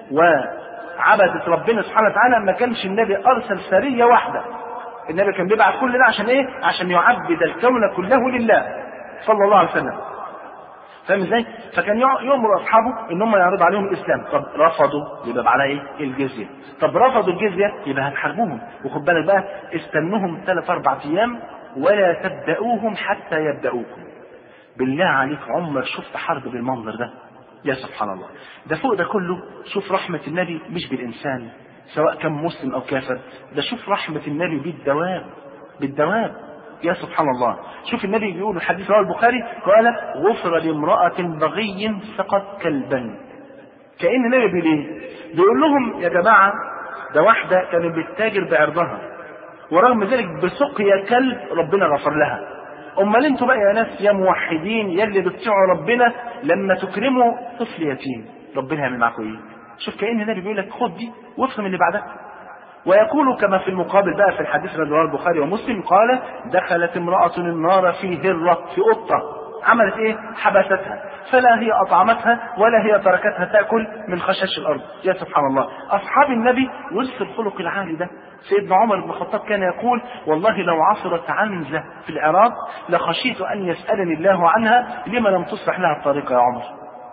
وعبدت ربنا سبحانه وتعالى ما كانش النبي ارسل سريه واحده. النبي كان بيبعث كل ده عشان ايه؟ عشان يعبد الكون كله لله صلى الله عليه وسلم. فاهم ازاي؟ فكان يؤمر اصحابه ان هم يعرضوا عليهم الاسلام. طب رفضوا يبقى على ايه؟ الجزيه. طب رفضوا الجزيه يبقى هتحاربوهم. وخد بالك بقى استنوهم ثلاث اربع ايام ولا تبداوهم حتى يبداوكم. بالله عليك عمرك شفت حرب بالمنظر ده؟ يا سبحان الله. ده فوق ده كله شوف رحمه النبي مش بالانسان سواء كان مسلم او كافر، ده شوف رحمه النبي بالدواب بالدواب. يا سبحان الله. شوف النبي بيقول الحديث رواه البخاري قال غفر لامرأة بغي سقط كلبا. كأن النبي بيقول ايه؟ بيقول لهم يا جماعة ده واحدة كانت بتتاجر بعرضها ورغم ذلك بسقيا كلب ربنا غفر لها. امال انتوا بقى يا ناس يا موحدين يا اللي بتطيعوا ربنا لما تكرموا طفل يتيم ربنا هيعمل معاكم ايه؟ شوف كأن النبي بيقول لك خد دي وافهم اللي بعدها. ويقول كما في المقابل بقى في الحديث الذي رواه البخاري ومسلم قال دخلت امرأة النار في هرة في قطة عملت ايه؟ حبستها فلا هي اطعمتها ولا هي تركتها تأكل من خشاش الارض. يا سبحان الله. اصحاب النبي ورث الخلق العالي ده. سيدنا عمر بن الخطاب كان يقول والله لو عثرت عنزة في العراق لخشيت ان يسألني الله عنها لما لم تصلح لها الطريقة يا عمر.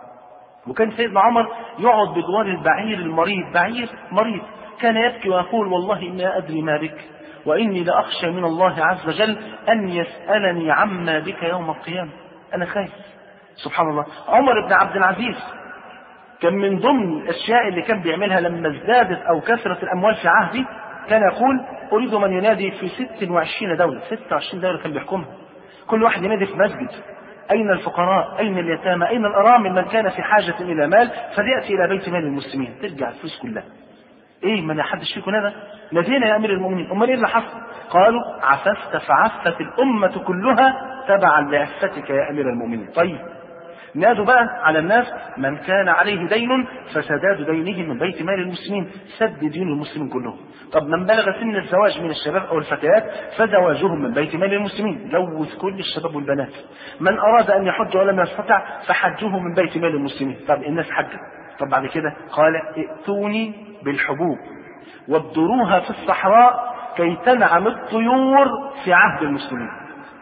وكان سيدنا عمر يقعد بجوار البعير المريض، بعير مريض كان يبكي ويقول والله ما أدري ما بك وإني لأخشى من الله عز وجل أن يسألني عما بك يوم القيامة. أنا خايف. سبحان الله. عمر بن عبد العزيز كان من ضمن الأشياء اللي كان بيعملها لما ازدادت أو كثرت الأموال في عهدي كان يقول أريد من ينادي في ست وعشرين دولة. ست وعشرين دولة كان بيحكمها. كل واحد ينادي في مسجد أين الفقراء أين اليتامى أين الأرامل من كان في حاجة إلى مال فليأتي إلى بيت مال المسلمين. ترجع الفلوس كلها. ايه ما حدش فيكم نادى؟ نادينا يا امير المؤمنين. امال ايه اللي حصل؟ قالوا عففت فعفت الامه كلها تبعا لعفتك يا امير المؤمنين. طيب نادوا بقى على الناس من كان عليه دين فسداد دينه من بيت مال المسلمين، سد دين المسلمين كلهم. طب من بلغ سن الزواج من الشباب او الفتيات فزواجهم من بيت مال المسلمين، جوز كل الشباب والبنات. من اراد ان يحج ولم يستطع فحجه من بيت مال المسلمين. طب الناس حجت. طب بعد كده قال ائتوني بالحبوب وابدروها في الصحراء كي تنعم الطيور في عهد المسلمين.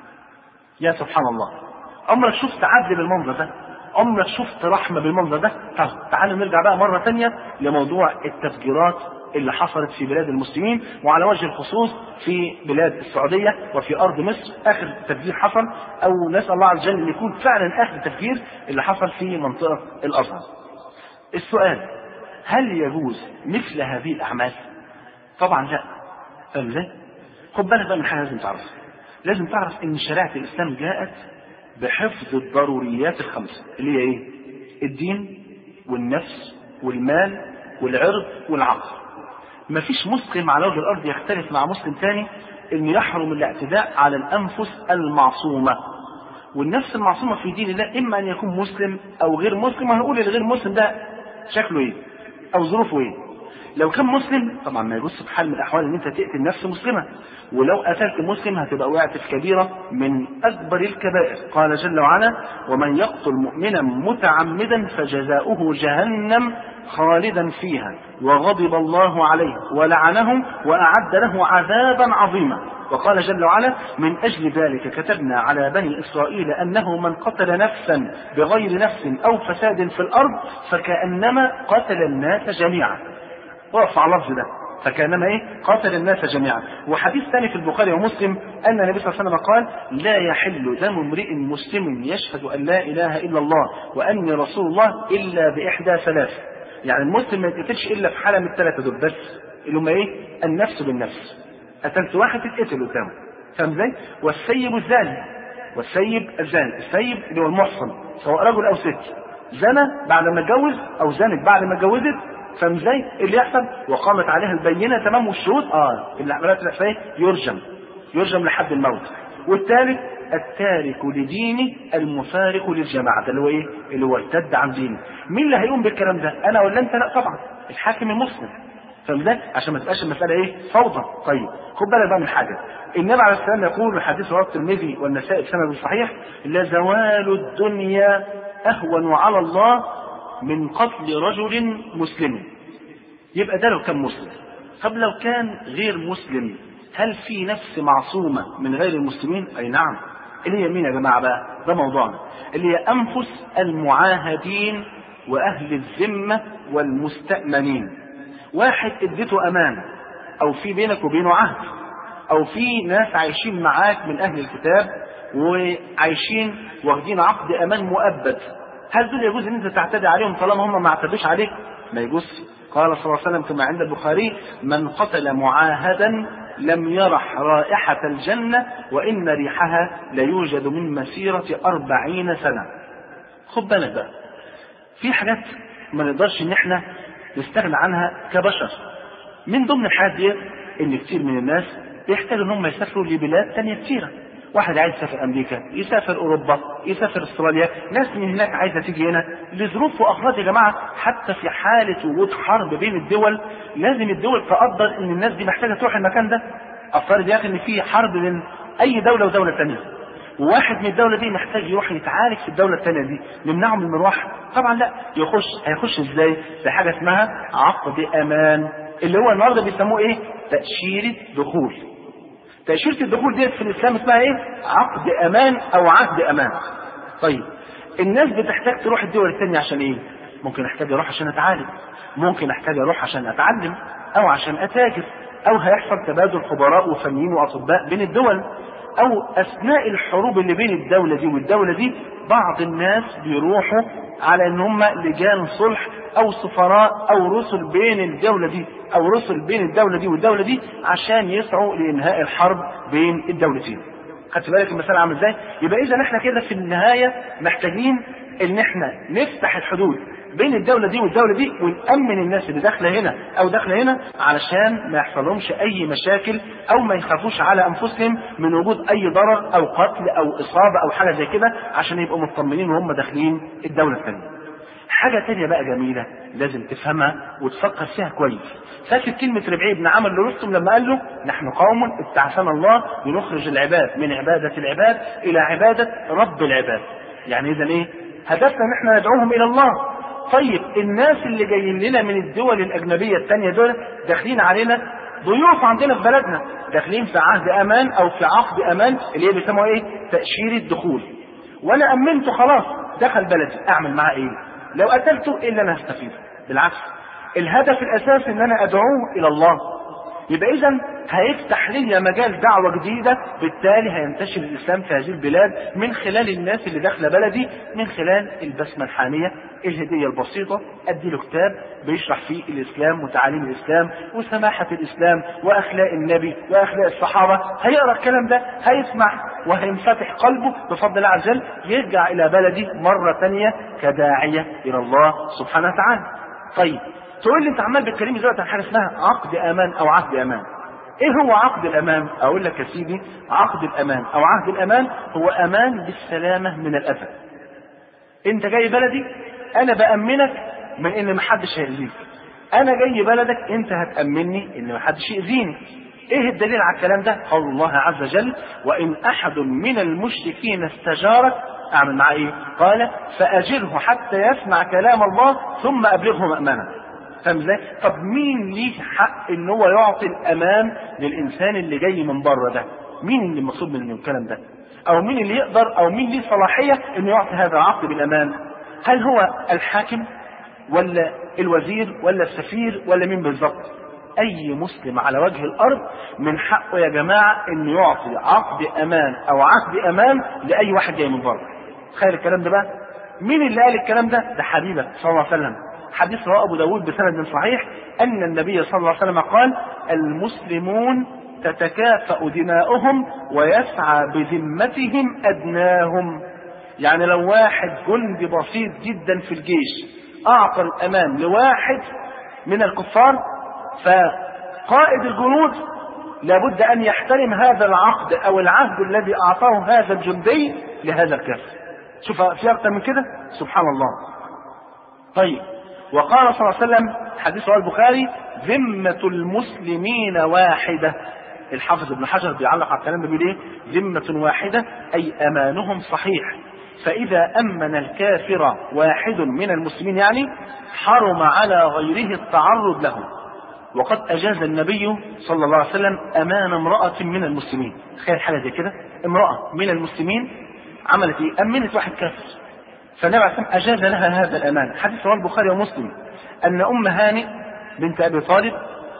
يا سبحان الله. عمرك شفت عدل بالمنظر ده؟ عمرك شفت رحمة بالمنظر ده؟ طب تعالوا نرجع بقى مرة تانية لموضوع التفجيرات اللي حصلت في بلاد المسلمين وعلى وجه الخصوص في بلاد السعودية وفي أرض مصر. آخر تفجير حصل أو نسأل الله عز وجل أن يكون فعلا آخر تفجير اللي حصل في منطقة الأزهر. السؤال هل يجوز مثل هذه الأعمال؟ طبعا لا. فاهم ازاي؟ خد بالك بقى من حاجة لازم تعرف. لازم تعرف ان شريعة الإسلام جاءت بحفظ الضروريات الخمسة اللي هي ايه؟ الدين والنفس والمال والعرض والعقل. مفيش مسلم على وجه الأرض يختلف مع مسلم ثاني ان يحرم الاعتداء على الأنفس المعصومة. والنفس المعصومة في دين الله إما أن يكون مسلم أو غير مسلم. وهنقول الغير مسلم ده شكله ايه او ظروفه ايه. لو كان مسلم طبعا ما يجوز في حال من الاحوال ان انت تقتل نفس مسلمه، ولو قتلت مسلم هتبقى وقعت في كبيره من اكبر الكبائر. قال جل وعلا ومن يقتل مؤمنا متعمدا فجزاؤه جهنم خالدا فيها وغضب الله عليه ولعنه واعد له عذابا عظيما. وقال جل وعلا من أجل ذلك كتبنا على بني إسرائيل أنه من قتل نفسا بغير نفس أو فساد في الأرض فكأنما قتل الناس جميعا. وقف على اللفظ ده فكأنما إيه؟ قتل الناس جميعا. وحديث ثاني في البخاري ومسلم أن النبي صلى الله عليه وسلم قال لا يحل دم امرئ مسلم يشهد أن لا إله إلا الله وأني رسول الله إلا بإحدى ثلاث. يعني المسلم ما يتقتلش إلا في حالة من الثلاثة دول بس اللي هم إيه؟ النفس بالنفس. قتلت واحد تتقتل قدامه فاهم ازاي؟ والسيب الزاني، والسيب الزاني، السيب اللي هو المحصن سواء رجل او ست، زنى بعد ما اتجوز او زنت بعد ما اتجوزت، فاهم ازاي؟ اللي يحصل وقامت عليها البينه تمام والشهود اه اللي عملت الاحصائيه يرجم، يرجم لحد الموت. والثالث التارك لدينه المفارق للجماعه، ده اللي هو ايه؟ اللي هو ارتد عن دينه. مين اللي هيقوم بالكلام ده؟ انا ولا انت؟ لا طبعا الحاكم المسلم، فاهم ازاي؟ عشان ما تبقاش المساله ايه؟ فوضى. طيب خد بالك بقى من حاجه، النبي عليه السلام يقول الحديث رواه الترمذي والنسائي بسند صحيح: لزوال الدنيا اهون على الله من قتل رجل مسلم. يبقى ده لو كان مسلم. طب لو كان غير مسلم، هل في نفس معصومه من غير المسلمين؟ اي نعم. اللي هي مين يا جماعه بقى؟ ده موضوعنا، اللي هي انفس المعاهدين واهل الذمه والمستأمنين. واحد اديته امان، او في بينك وبينه عهد، او في ناس عايشين معاك من اهل الكتاب وعايشين واخدين عقد امان مؤبد، هل دول يجوز ان انت تعتدي عليهم طالما هم ما اعتدوش عليك؟ ما يجوز. قال صلى الله عليه وسلم كما عند البخاري: من قتل معاهدا لم يرح رائحة الجنة وإن ريحها ليوجد من مسيرة أربعين سنة. خد بالك بقى، في حاجات ما نقدرش ان احنا نستغنى عنها كبشر. من ضمن الحاجات دي ان كتير من الناس بيحتاجوا ان هم يسافروا لبلاد تانية كتيرة. واحد عايز يسافر امريكا، يسافر اوروبا، يسافر استراليا، ناس من هناك عايزه تيجي هنا لظروف واغراض. يا جماعه حتى في حاله وجود حرب بين الدول لازم الدول تقدر ان الناس دي محتاجه تروح المكان ده. افترض يا اخي ان في حرب بين اي دوله ودوله ثانيه، وواحد من الدوله دي محتاج يروح يتعالج في الدوله الثانيه دي، نمنعه من المروح؟ طبعا لا. يخش هيخش ازاي؟ بحاجه اسمها عقد امان، اللي هو النهارده بيسموه ايه؟ تاشيره دخول. تأشيرة الدخول دي في الإسلام اسمها إيه؟ عقد أمان أو عهد أمان. طيب الناس بتحتاج تروح الدول الثانية عشان إيه؟ ممكن أحتاج أروح عشان أتعالج، ممكن أحتاج أروح عشان أتعلم، أو عشان أتاجر، أو هيحصل تبادل خبراء وفنيين وأطباء بين الدول، أو أثناء الحروب اللي بين الدولة دي والدولة دي بعض الناس بيروحوا على إن هم لجان صلح أو سفراء أو رسل بين الدولة دي أو رسل بين الدولة دي والدولة دي عشان يسعوا لإنهاء الحرب بين الدولتين. خدت بالك المسألة عامل إزاي؟ يبقى إذا إحنا كده في النهاية محتاجين إن إحنا نفتح الحدود بين الدولة دي والدولة دي ونأمن الناس اللي داخلة هنا أو داخلة هنا علشان ما يحصلهمش أي مشاكل أو ما يخافوش على أنفسهم من وجود أي ضرر أو قتل أو إصابة أو حاجة زي كده، عشان يبقوا مطمنين وهم داخلين الدولة الثانية. حاجة تانية بقى جميلة لازم تفهمها وتفكر فيها كويس. فاكر كلمة ربعي بن عمرو لرستم لما قال له: نحن قوم ابتعثنا الله لنخرج العباد من عبادة العباد إلى عبادة رب العباد. يعني إذا إيه؟ هدفنا إن احنا ندعوهم إلى الله. طيب الناس اللي جايين لنا من الدول الأجنبية التانية دول داخلين علينا ضيوف عندنا في بلدنا، داخلين في عهد أمان أو في عقد أمان اللي هي بيسموها إيه؟ تأشيرة دخول. وأنا أمنته خلاص دخل بلدي، أعمل معاه إيه؟ لو قتلته إيه اللي أنا هستفيد؟ بالعكس، الهدف الأساسي إن أنا أدعوه إلى الله. يبقى إذا هيفتح لي مجال دعوة جديدة، بالتالي هينتشر الإسلام في هذه البلاد من خلال الناس اللي داخلة بلدي، من خلال البسمة الحانية، الهدية البسيطة، أديله كتاب بيشرح فيه الإسلام وتعاليم الإسلام وسماحة الإسلام وأخلاق النبي وأخلاق الصحابة. هيقرأ الكلام ده، هيسمع وهينفتح قلبه بفضل الله عز وجل، يرجع إلى بلدي مرة ثانية كداعية إلى الله سبحانه وتعالى. طيب تقول لي انت عمال بتكلمني دلوقتي عن حاجه اسمها عقد امان او عهد امان. ايه هو عقد الامان؟ اقول لك يا سيدي، عقد الامان او عهد الامان هو امان بالسلامه من الاذى. انت جاي بلدي، انا بامنك من ان محدش هيأذيك. انا جاي بلدك، انت هتامني ان محدش يأذيني. ايه الدليل على الكلام ده؟ قول الله عز وجل: وان احد من المشركين استجارك اعمل معاه ايه؟ قال: فاجره حتى يسمع كلام الله ثم ابلغه مأمنه. فاهم ازاي؟ طب مين ليه حق ان هو يعطي الامان للانسان اللي جاي من بره ده؟ مين اللي المقصود من الكلام ده؟ او مين اللي يقدر او مين ليه صلاحيه انه يعطي هذا العقد بالامان؟ هل هو الحاكم ولا الوزير ولا السفير ولا مين بالظبط؟ اي مسلم على وجه الارض من حقه يا جماعه انه يعطي عقد امان او عقد امان لاي واحد جاي من بره. تخيل الكلام ده بقى. مين اللي قال الكلام ده؟ ده حبيبك صلى الله عليه وسلم. حديث رواه أبو داود بسند صحيح أن النبي صلى الله عليه وسلم قال: المسلمون تتكافأ دماؤهم ويسعى بذمتهم أدناهم. يعني لو واحد جندي بسيط جدا في الجيش أعطى الأمان لواحد من الكفار، فقائد الجنود لابد أن يحترم هذا العقد أو العهد الذي أعطاه هذا الجندي لهذا الكافر. شوف في أكثر من كده، سبحان الله. طيب، وقال صلى الله عليه وسلم حديث رواه البخاري: ذمة المسلمين واحدة. الحافظ ابن حجر بيعلق على الكلام ده بيقول ايه؟ ذمة واحدة أي أمانهم صحيح، فإذا أمن الكافر واحد من المسلمين يعني حرم على غيره التعرض له. وقد أجاز النبي صلى الله عليه وسلم أمان امرأة من المسلمين. تخيل حاجة زي كده، امرأة من المسلمين عملت ايه؟ أمنت واحد كافر، فالنبي عليه الصلاة والسلام أجاز لها هذا الأمان. حديث رواه البخاري ومسلم أن أم هانئ بنت أبي طالب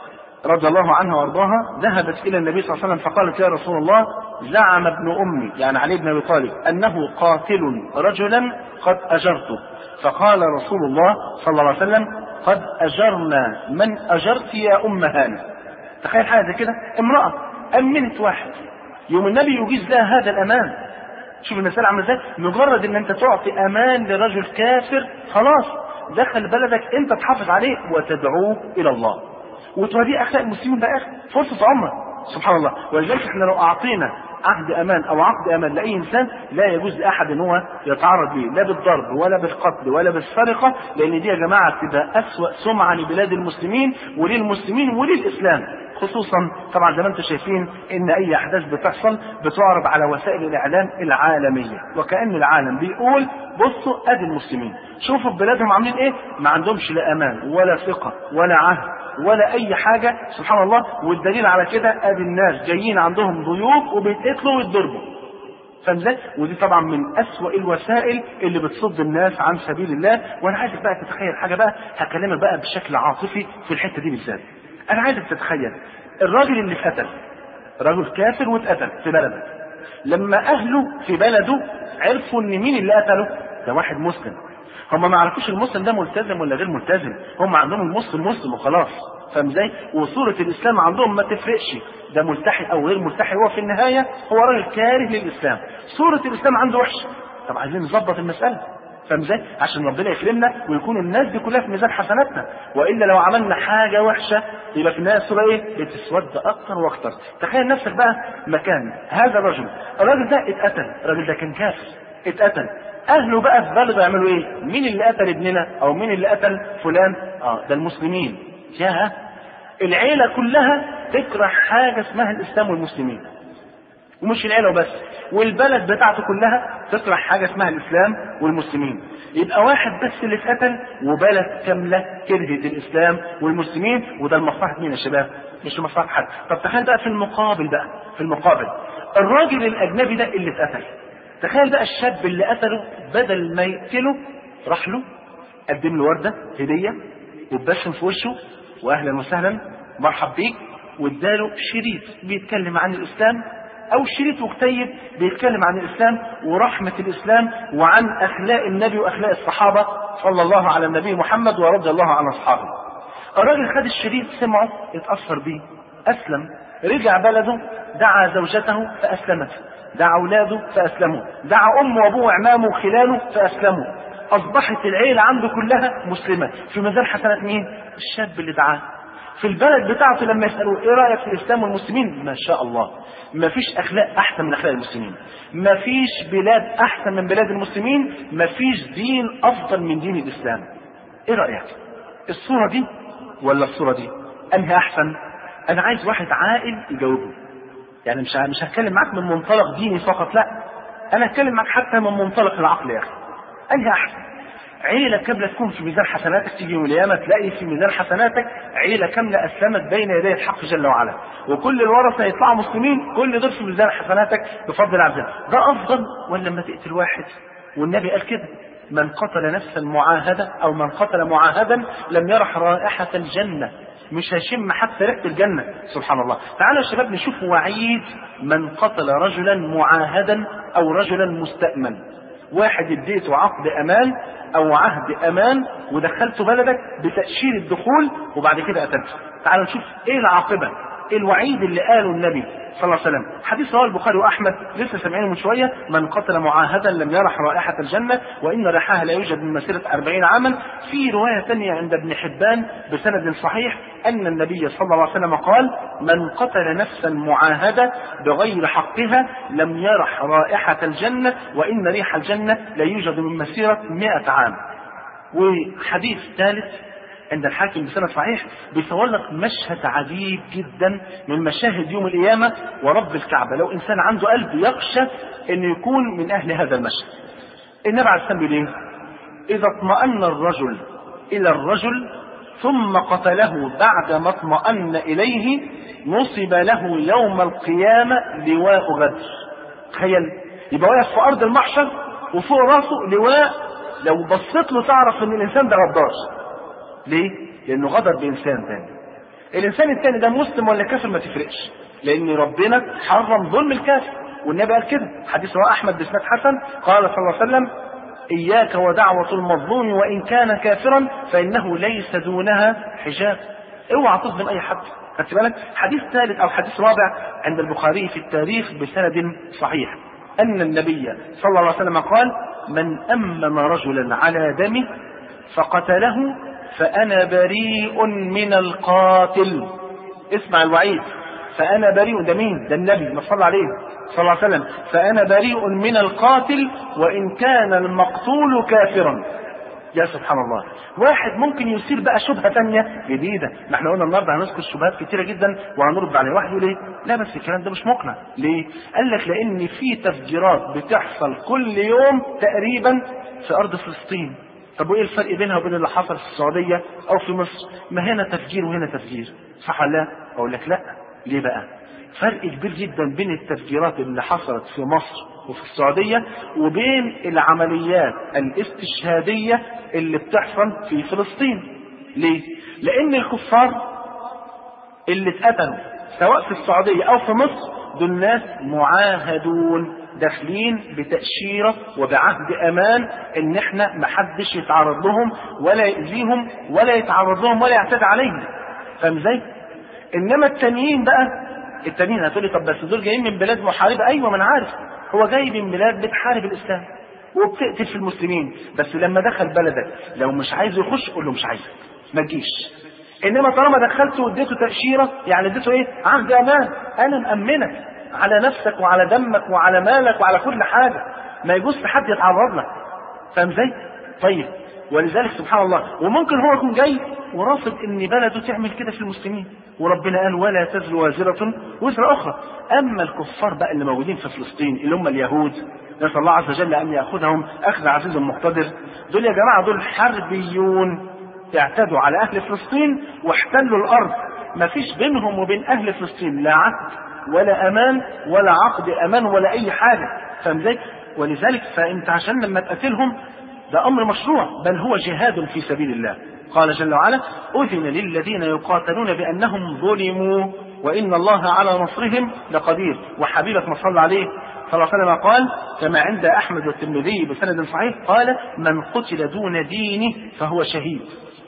رضي الله عنها وارضاها ذهبت إلى النبي صلى الله عليه وسلم فقالت: يا رسول الله، زعم ابن أمي يعني علي بن أبي طالب أنه قاتل رجلا قد أجرته. فقال رسول الله صلى الله عليه وسلم: قد أجرنا من أجرت يا أم هانئ. تخيل حاجة زي كده، امرأة أمنت واحد، يوم النبي يجيز لها هذا الأمان. شوف المسألة عاملة ازاي، مجرد ان انت تعطي امان لرجل كافر خلاص دخل بلدك، انت تحافظ عليه وتدعوه الى الله وتوريه اخلاق المسلمين بقى فرصة عمر. سبحان الله. ولذلك احنا لو اعطينا عهد امان او عقد امان لاي انسان لا يجوز لاحد ان هو يتعرض ليه، لا بالضرب ولا بالقتل ولا بالسرقة، لان دي يا جماعة تبقى اسوأ سمعة لبلاد المسلمين وللمسلمين وللاسلام. خصوصا طبعا زي ما انتم شايفين ان اي احداث بتحصل بتعرض على وسائل الاعلام العالميه، وكأن العالم بيقول بصوا ادي المسلمين، شوفوا في بلادهم عاملين ايه، ما عندهمش لا امان ولا ثقه ولا عهد ولا اي حاجه. سبحان الله. والدليل على كده ادي الناس جايين عندهم ضيوف وبيتقتلوا ويتضربوا. فازاي؟ ودي طبعا من اسوأ الوسائل اللي بتصد الناس عن سبيل الله. وانا عايزك بقى تتخيل حاجه بقى، هكلمك بقى بشكل عاطفي في الحته دي بالذات. انا عايزك تتخيل الراجل اللي اتقتل، راجل كافر واتقتل في بلده، لما اهله في بلده عرفوا ان مين اللي قتله ده واحد مسلم، هم ما يعرفوش المسلم ده ملتزم ولا غير ملتزم، هم عندهم المسلم مسلم وخلاص. فاهم ازاي؟ وصورة الاسلام عندهم ما تفرقش ده ملتحي او غير ملتحي، هو في النهاية هو راجل كاره للاسلام، صورة الاسلام عنده وحشة. طب عايزين نظبط المسألة، فاهم ازاي؟ عشان ربنا يكرمنا ويكون الناس دي كلها في ميزان حسناتنا، والا لو عملنا حاجه وحشه يبقى في النهايه الصوره ايه؟ بتسود اكتر واكتر. تخيل نفسك بقى مكان هذا الرجل، الراجل ده اتقتل، الراجل ده كان كافر اتقتل، اهله بقى في بلده يعملوا ايه؟ مين اللي قتل ابننا او مين اللي قتل فلان؟ اه ده المسلمين. يا العيله كلها تكره حاجه اسمها الاسلام والمسلمين، ومش العيله وبس، والبلد بتاعته كلها تكره حاجه اسمها الاسلام والمسلمين. يبقى واحد بس اللي اتقتل وبلد كامله كرهت الاسلام والمسلمين، وده لمصلحه مين يا شباب؟ مش لمصلحه حد. طب تخيل بقى في المقابل بقى في المقابل الراجل الاجنبي ده اللي اتقتل، تخيل بقى الشاب اللي قتله بدل ما يقتله راح له قدم له ورده هديه واتبسم في وشه واهلا وسهلا مرحب بيك، واداله شريط بيتكلم عن الاسلام او شريط مكتيب بيتكلم عن الاسلام ورحمة الاسلام وعن اخلاق النبي واخلاق الصحابة صلى الله على النبي محمد ورضي الله عن اصحابه. الراجل خد الشريط سمعه اتأثر بيه اسلم، رجع بلده دعا زوجته فاسلمت، دعا اولاده فاسلموا، دعا امه وابوه وعمامه وخلاله فاسلموا، اصبحت العيلة عنده كلها مسلمة. في ميزان حسنات مين؟ الشاب اللي دعاه. في البلد بتاعته لما يسألوه ايه رأيك في الاسلام والمسلمين؟ ما شاء الله، ما فيش اخلاق احسن من اخلاق المسلمين، ما فيش بلاد احسن من بلاد المسلمين، ما فيش دين افضل من دين الاسلام. ايه رأيك؟ الصورة دي ولا الصورة دي؟ انهي احسن؟ انا عايز واحد عاقل يجاوبني، يعني مش مش هتكلم معاك من منطلق ديني فقط، لا انا هتكلم معاك حتى من منطلق العقل. يا اخي انهي احسن؟ عيلة كاملة تكون في ميزان حسناتك، تيجي يوم القيامة تلاقي في ميزان حسناتك عيلة كاملة أسلمت بين يدي الحق جل وعلا، وكل الورثة يطلعوا مسلمين، كل دول في ميزان حسناتك بفضل الله عز وجل. ده أفضل ولا لما تقتل واحد؟ والنبي قال كده: من قتل نفسا معاهدة أو من قتل معاهدا لم يرح رائحة الجنة، مش هيشم حتى ريحة الجنة. سبحان الله. تعالوا يا شباب نشوف وعيد من قتل رجلا معاهدا أو رجلا مستأمن. واحد اديته عقد امان او عهد امان ودخلته بلدك بتأشير الدخول وبعد كده قتلته، تعالوا نشوف ايه العاقبة. الوعيد اللي قاله النبي صلى الله عليه وسلم، حديث رواه البخاري واحمد لسه سامعينه من شويه: من قتل معاهدا لم يرح رائحه الجنه وان ريحها لا يوجد من مسيره أربعين عاما. في روايه ثانيه عند ابن حبان بسند صحيح ان النبي صلى الله عليه وسلم قال: من قتل نفسا معاهده بغير حقها لم يرح رائحه الجنه وان ريح الجنه لا يوجد من مسيره مئة عام. وحديث ثالث عند الحاكم بسند صحيح بيصور لك مشهد عجيب جدا من مشاهد يوم القيامة ورب الكعبة، لو إنسان عنده قلب يخشى أن يكون من أهل هذا المشهد. النبي عليه الصلاة والسلام: إذا اطمأن الرجل إلى الرجل ثم قتله بعد ما اطمأن إليه نصب له يوم القيامة لواء غدر. تخيل، يبقى واقف في أرض المحشر وفوق راسه لواء، لو بصيت له تعرف أن الإنسان ده غدار. ليه؟ لأنه غدر بإنسان ثاني. الإنسان الثاني ده مسلم ولا كافر ما تفرقش، لأن ربنا حرم ظلم الكافر، والنبي قال كده. حديث رواه أحمد بسند حسن قال صلى الله عليه وسلم: إياك ودعوة المظلوم وإن كان كافرا فإنه ليس دونها حجاب. اوعى تظلم أي حد. خدت بالك؟ حديث ثالث أو حديث رابع عند البخاري في التاريخ بسند صحيح أن النبي صلى الله عليه وسلم قال: من أمن رجلا على دمه فقتله فأنا بريء من القاتل. اسمع الوعيد، فأنا بريء، ده مين؟ ده النبي ما صلى عليه صلى الله عليه وسلم: فأنا بريء من القاتل وإن كان المقتول كافرا. يا سبحان الله، واحد ممكن يثير بقى شبهة ثانية جديدة. ما احنا قلنا النهارده هنذكر شبهات كتيرة جدا وهنرد عليها. واحد يقول ايه؟ لا بس الكلام ده مش مقنع. ليه؟ قال لك لأن في تفجيرات بتحصل كل يوم تقريبا في أرض فلسطين. طب وايه الفرق بينها وبين اللي حصل في السعودية او في مصر؟ ما هنا تفجير وهنا تفجير، صح ولا لا؟ اقول لك لا. ليه بقى؟ فرق كبير جدا بين التفجيرات اللي حصلت في مصر وفي السعودية وبين العمليات الاستشهادية اللي بتحصل في فلسطين. ليه؟ لان الكفار اللي اتقتلوا سواء في السعودية او في مصر دول ناس معاهدون، داخلين بتأشيرة وبعهد امان ان احنا محدش يتعرض لهم ولا يأذيهم ولا يتعرض لهم ولا يعتدي عليهم. فاهم ازاي؟ انما التانيين بقى، التانيين هتقولي طب بس دول جايين من بلاد محاربة. ايوه ما انا عارف، هو جاي من بلاد بتحارب الاسلام وبتقتل في المسلمين، بس لما دخل بلدك لو مش عايز يخش قول له مش عايزك ما تجيش. انما طالما دخلته واديته تأشيرة يعني اديته ايه؟ عهد امان، انا مأمنك على نفسك وعلى دمك وعلى مالك وعلى كل حاجة، ما يجوز حد يتعرض لك. فاهم ازاي؟ طيب، ولذلك سبحان الله، وممكن هو يكون جاي ورافض ان بلده تعمل كده في المسلمين، وربنا قال ولا تزر وازرة وزر اخرى. اما الكفار بقى اللي موجودين في فلسطين اللي هم اليهود، نسأل الله عز وجل ان ياخذهم اخذ عزيز مقتدر، دول يا جماعة دول حربيون اعتدوا على اهل فلسطين واحتلوا الارض. ما فيش بينهم وبين اهل فلسطين لا عهد ولا امان ولا عقد امان ولا اي حاجة. فاهم ازاي؟ ولذلك فانت عشان لما تقتلهم ده امر مشروع، بل هو جهاد في سبيل الله. قال جل وعلا: اذن للذين يقاتلون بانهم ظلموا وان الله على نصرهم لقدير. وحبيبك ما صلى عليه صلى الله عليه وسلم قال كما عند احمد والترمذي بسند صحيح قال: من قتل دون دينه فهو شهيد،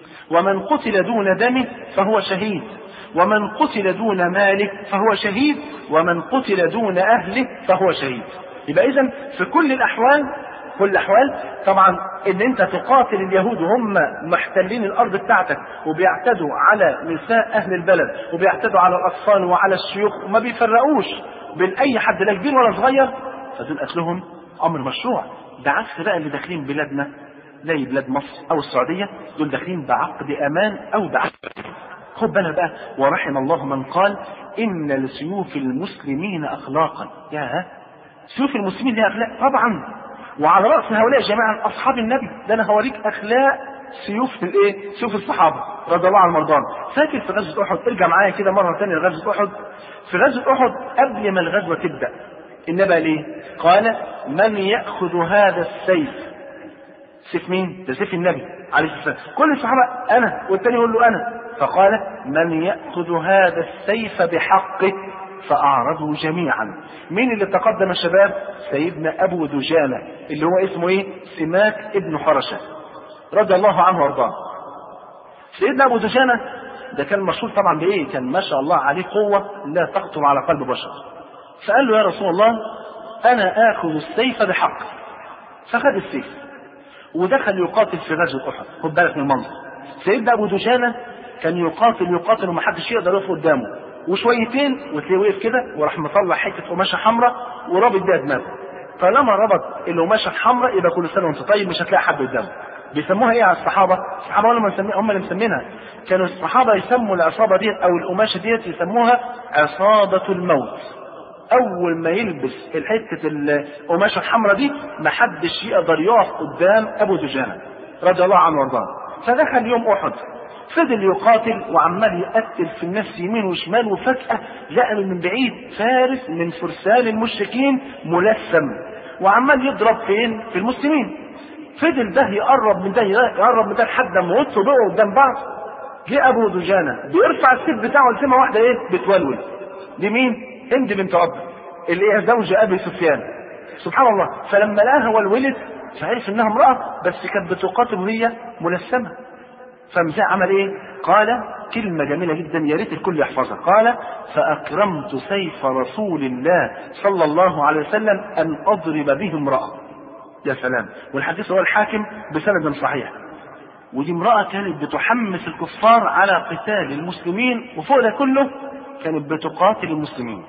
ومن قتل دون دمه فهو شهيد، ومن قتل دون ماله فهو شهيد، ومن قتل دون اهله فهو شهيد. يبقى اذا في كل الاحوال، كل الاحوال طبعا ان انت تقاتل اليهود وهم محتلين الارض بتاعتك وبيعتدوا على نساء اهل البلد وبيعتدوا على الاطفال وعلى الشيوخ وما بيفرقوش بين اي حد لا كبير ولا صغير، فدول قتلهم امر مشروع. ده عكس بقى اللي داخلين بلادنا زي بلاد مصر او السعوديه، دول داخلين بعقد امان او بعقد. خد بالك بقى، ورحم الله من قال ان لسيوف المسلمين اخلاقا. يا سيوف المسلمين لها اخلاق طبعا، وعلى رأس هؤلاء جميعا أصحاب النبي. ده أنا هوريك أخلاق سيوف الإيه؟ سيوف الصحابة رضي الله عنهم وارضاهم. فاكر في غزوة أحد؟ ارجع معايا كده مرة ثانية لغزوة أحد. في غزوة أحد قبل ما الغزوة تبدأ النبي ليه؟ قال: من يأخذ هذا السيف؟ سيف مين؟ ده سيف النبي عليه الصلاة والسلام. كل الصحابة أنا، والثاني يقول له أنا. فقال: من يأخذ هذا السيف بحقه؟ فأعرضوا جميعا. مين اللي تقدم يا شباب؟ سيدنا أبو دجانة اللي هو اسمه ايه؟ سماك ابن حرشة رضي الله عنه وارضاه. سيدنا أبو دجانة ده كان مشهور طبعا بايه؟ كان ما شاء الله عليه قوه لا تخطر على قلب بشر. فقال له يا رسول الله انا اخذ السيف بحق. فخد السيف ودخل يقاتل في غزوه احد. خد بالك من المنظر. سيدنا ابو دجانه كان يقاتل يقاتل ومحدش يقدر يقف قدامه، وشويتين وتلاقيه وقف كده وراح مطلع حته قماشه حمراء ورابط بيها دماغه. طالما ربط القماشه الحمراء يبقى كل سنه وانت طيب، مش هتلاقي حد قدامه. بيسموها ايه على الصحابه؟ الصحابه هم اللي هم اللي مسمينها. كانوا الصحابه يسموا العصابه ديت او القماشه ديت يسموها عصابه الموت. اول ما يلبس الحته القماشه الحمراء دي محدش يقدر يقف قدام ابو دجانه رضي الله عنه وارضاه. فدخل يوم احد فضل يقاتل وعمال يقتل في الناس يمين وشمال، وفجأة لقى من بعيد فارس من فرسان المشركين ملثم وعمال يضرب فين؟ في المسلمين. فضل ده يقرب من ده يقرب من ده لحد ما وقفوا بقوا قدام بعض. جه ابو دجانه بيرفع السيف بتاعه لسمه واحده ايه؟ بتولول. دي مين؟ هند بنت عتبة اللي هي زوجة ابي سفيان. سبحان الله. فلما لقاها ولولت فعرف انها امراه بس كانت بتقاتل وهي ملثمه. فمزاع عمل ايه؟ قال كلمة جميلة جدا يا ريت الكل يحفظها. قال فأكرمت سيف رسول الله صلى الله عليه وسلم أن أضرب به امرأة. يا سلام. والحديث هو الحاكم بسند صحيح. ودي امرأة كانت بتحمس الكفار على قتال المسلمين، وفوق ده كله كانت بتقاتل المسلمين.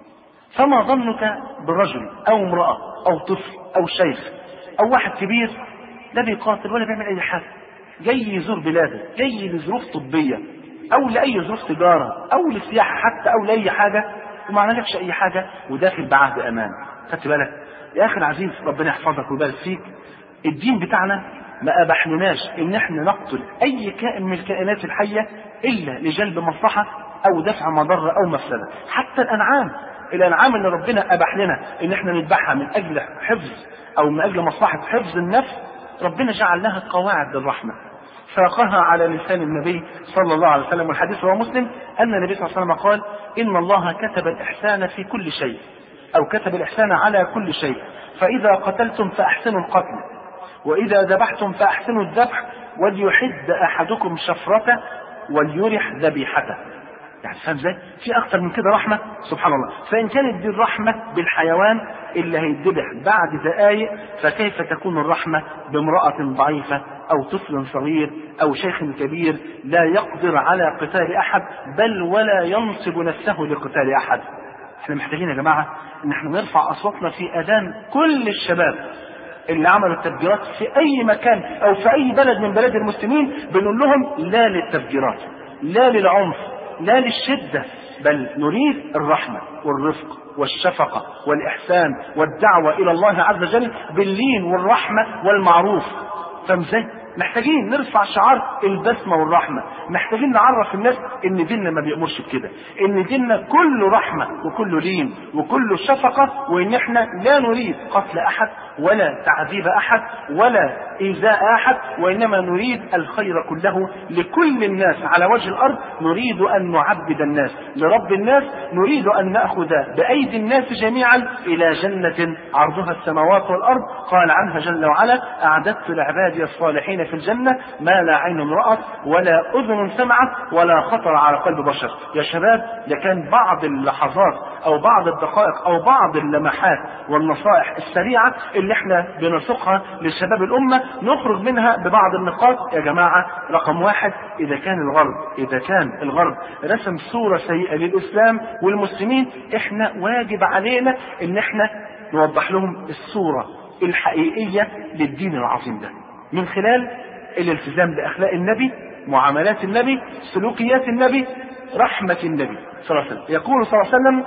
فما ظنك برجل أو امرأة أو طفل أو شيخ أو واحد كبير لا بيقاتل ولا بيعمل أي حاجة، جاي يزور بلاده، جاي لظروف طبية أو لأي ظروف تجارة أو لسياحة حتى أو لأي حاجة، وما عملكش أي حاجة وداخل بعهد أمان. خدت بالك يا أخي العزيز؟ ربنا يحفظك ويبارك فيك. الدين بتاعنا ما أبحناش إن إحنا نقتل أي كائن من الكائنات الحية إلا لجلب مصلحة أو دفع مضرة أو مفسدة. حتى الأنعام، الأنعام اللي ربنا أباح لنا إن إحنا نذبحها من أجل حفظ أو من أجل مصلحة حفظ النفس، ربنا جعل لها قواعد للرحمة ساقها على لسان النبي صلى الله عليه وسلم. والحديث هو مسلم أن النبي صلى الله عليه وسلم قال إن الله كتب الإحسان في كل شيء أو كتب الإحسان على كل شيء، فإذا قتلتم فأحسنوا القتل وإذا ذبحتم فأحسنوا الذبح وليحد أحدكم شفرته وليرح ذبيحته. يعني فاهم ازاي؟ في اكتر من كده رحمه؟ سبحان الله. فان كانت دي الرحمه بالحيوان اللي هيتذبح بعد دقائق، فكيف تكون الرحمه بامراه ضعيفه او طفل صغير او شيخ كبير لا يقدر على قتال احد بل ولا ينصب نفسه لقتال احد؟ احنا محتاجين يا جماعه ان احنا نرفع اصواتنا في اذان كل الشباب اللي عملوا التفجيرات في اي مكان او في اي بلد من بلاد المسلمين، بنقول لهم لا للتفجيرات، لا للعنف، لا للشدة، بل نريد الرحمة والرفق والشفقة والإحسان والدعوة إلى الله عز وجل باللين والرحمة والمعروف. فمزاي محتاجين نرفع شعار البسمة والرحمة، محتاجين نعرف الناس ان ديننا ما بيأمرش بكده، ان ديننا كله رحمة وكله لين وكله شفقة، وان احنا لا نريد قتل احد ولا تعذيب احد ولا ايذاء احد، وانما نريد الخير كله لكل الناس على وجه الارض. نريد ان نعبد الناس لرب الناس، نريد ان نأخذ بايدي الناس جميعا الى جنة عرضها السماوات والارض. قال عنها جل وعلا اعددت لعبادي الصالحين في الجنة ما لا عين رأت ولا أذن سمعت ولا خطر على قلب بشر. يا شباب ده كان بعض اللحظات أو بعض الدقائق أو بعض اللمحات والنصائح السريعة اللي احنا بنسوقها لشباب الأمة، نخرج منها ببعض النقاط. يا جماعة رقم واحد، إذا كان الغرب إذا كان الغرب رسم صورة سيئة للإسلام والمسلمين، احنا واجب علينا ان احنا نوضح لهم الصورة الحقيقية للدين العظيم ده من خلال الالتزام بأخلاق النبي، معاملات النبي، سلوكيات النبي، رحمة النبي صلى الله عليه وسلم. يقول صلى الله عليه وسلم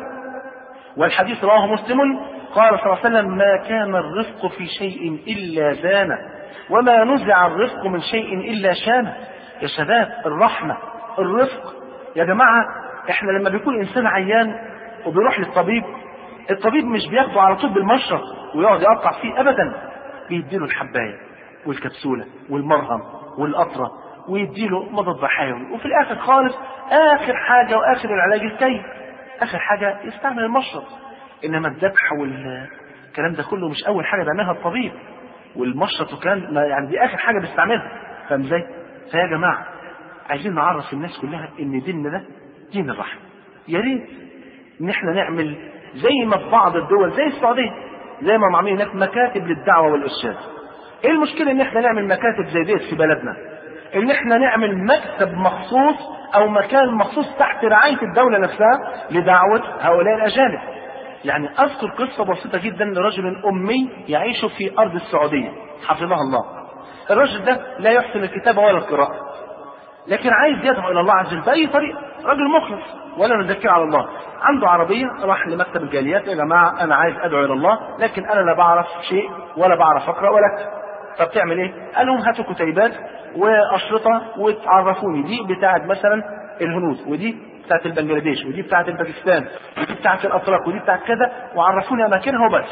والحديث رواه مسلم قال صلى الله عليه وسلم ما كان الرفق في شيء إلا زانه وما نزع الرفق من شيء إلا شانه. يا شباب الرحمة الرفق يا جماعة، احنا لما بيكون إنسان عيان وبيروح للطبيب، الطبيب مش بياخده على طول بالمشرط ويقعد يقطع فيه أبدا، بيديله الحباية والكبسولة والمرهم والقطرة ويديله مضاد حيوي، وفي الآخر خالص آخر حاجة وآخر العلاج الكي، آخر حاجة يستعمل المشرط. إنما الذبح والكلام ده كله مش أول حاجة بيعملها الطبيب، والمشرط وكان يعني دي آخر حاجة بيستعملها. فاهم ازاي؟ فيا جماعة عايزين نعرف الناس كلها ان ديننا ده دين الرحمة. يا ريت ان احنا نعمل زي ما في بعض الدول زي السعودية، زي ما عاملين هناك مكاتب للدعوة والإرشاد. ايه المشكلة ان احنا نعمل مكاتب زي ديت في بلدنا؟ ان احنا نعمل مكتب مخصوص او مكان مخصوص تحت رعاية الدولة نفسها لدعوة هؤلاء الأجانب. يعني اذكر قصة بسيطة جدا لرجل امي يعيش في ارض السعودية حفظه الله. الرجل ده لا يحسن الكتابة ولا القراءة، لكن عايز يدعو الى الله عز وجل باي طريقة، رجل مخلص ولا نذكر على الله. عنده عربية، راح لمكتب الجاليات: يا جماعة انا عايز ادعو الى الله لكن انا لا بعرف شيء ولا بعرف اقرأ ولا اكتب. طب تعمل ايه؟ قال لهم هاتوا كتيبات واشرطة وتعرفوني دي بتاعت مثلا الهنود، ودي بتاعت البنجلاديش، ودي بتاعت الباكستان، ودي بتاعت الاتراك، ودي بتاعت كذا، وعرفوني اماكنها وبس.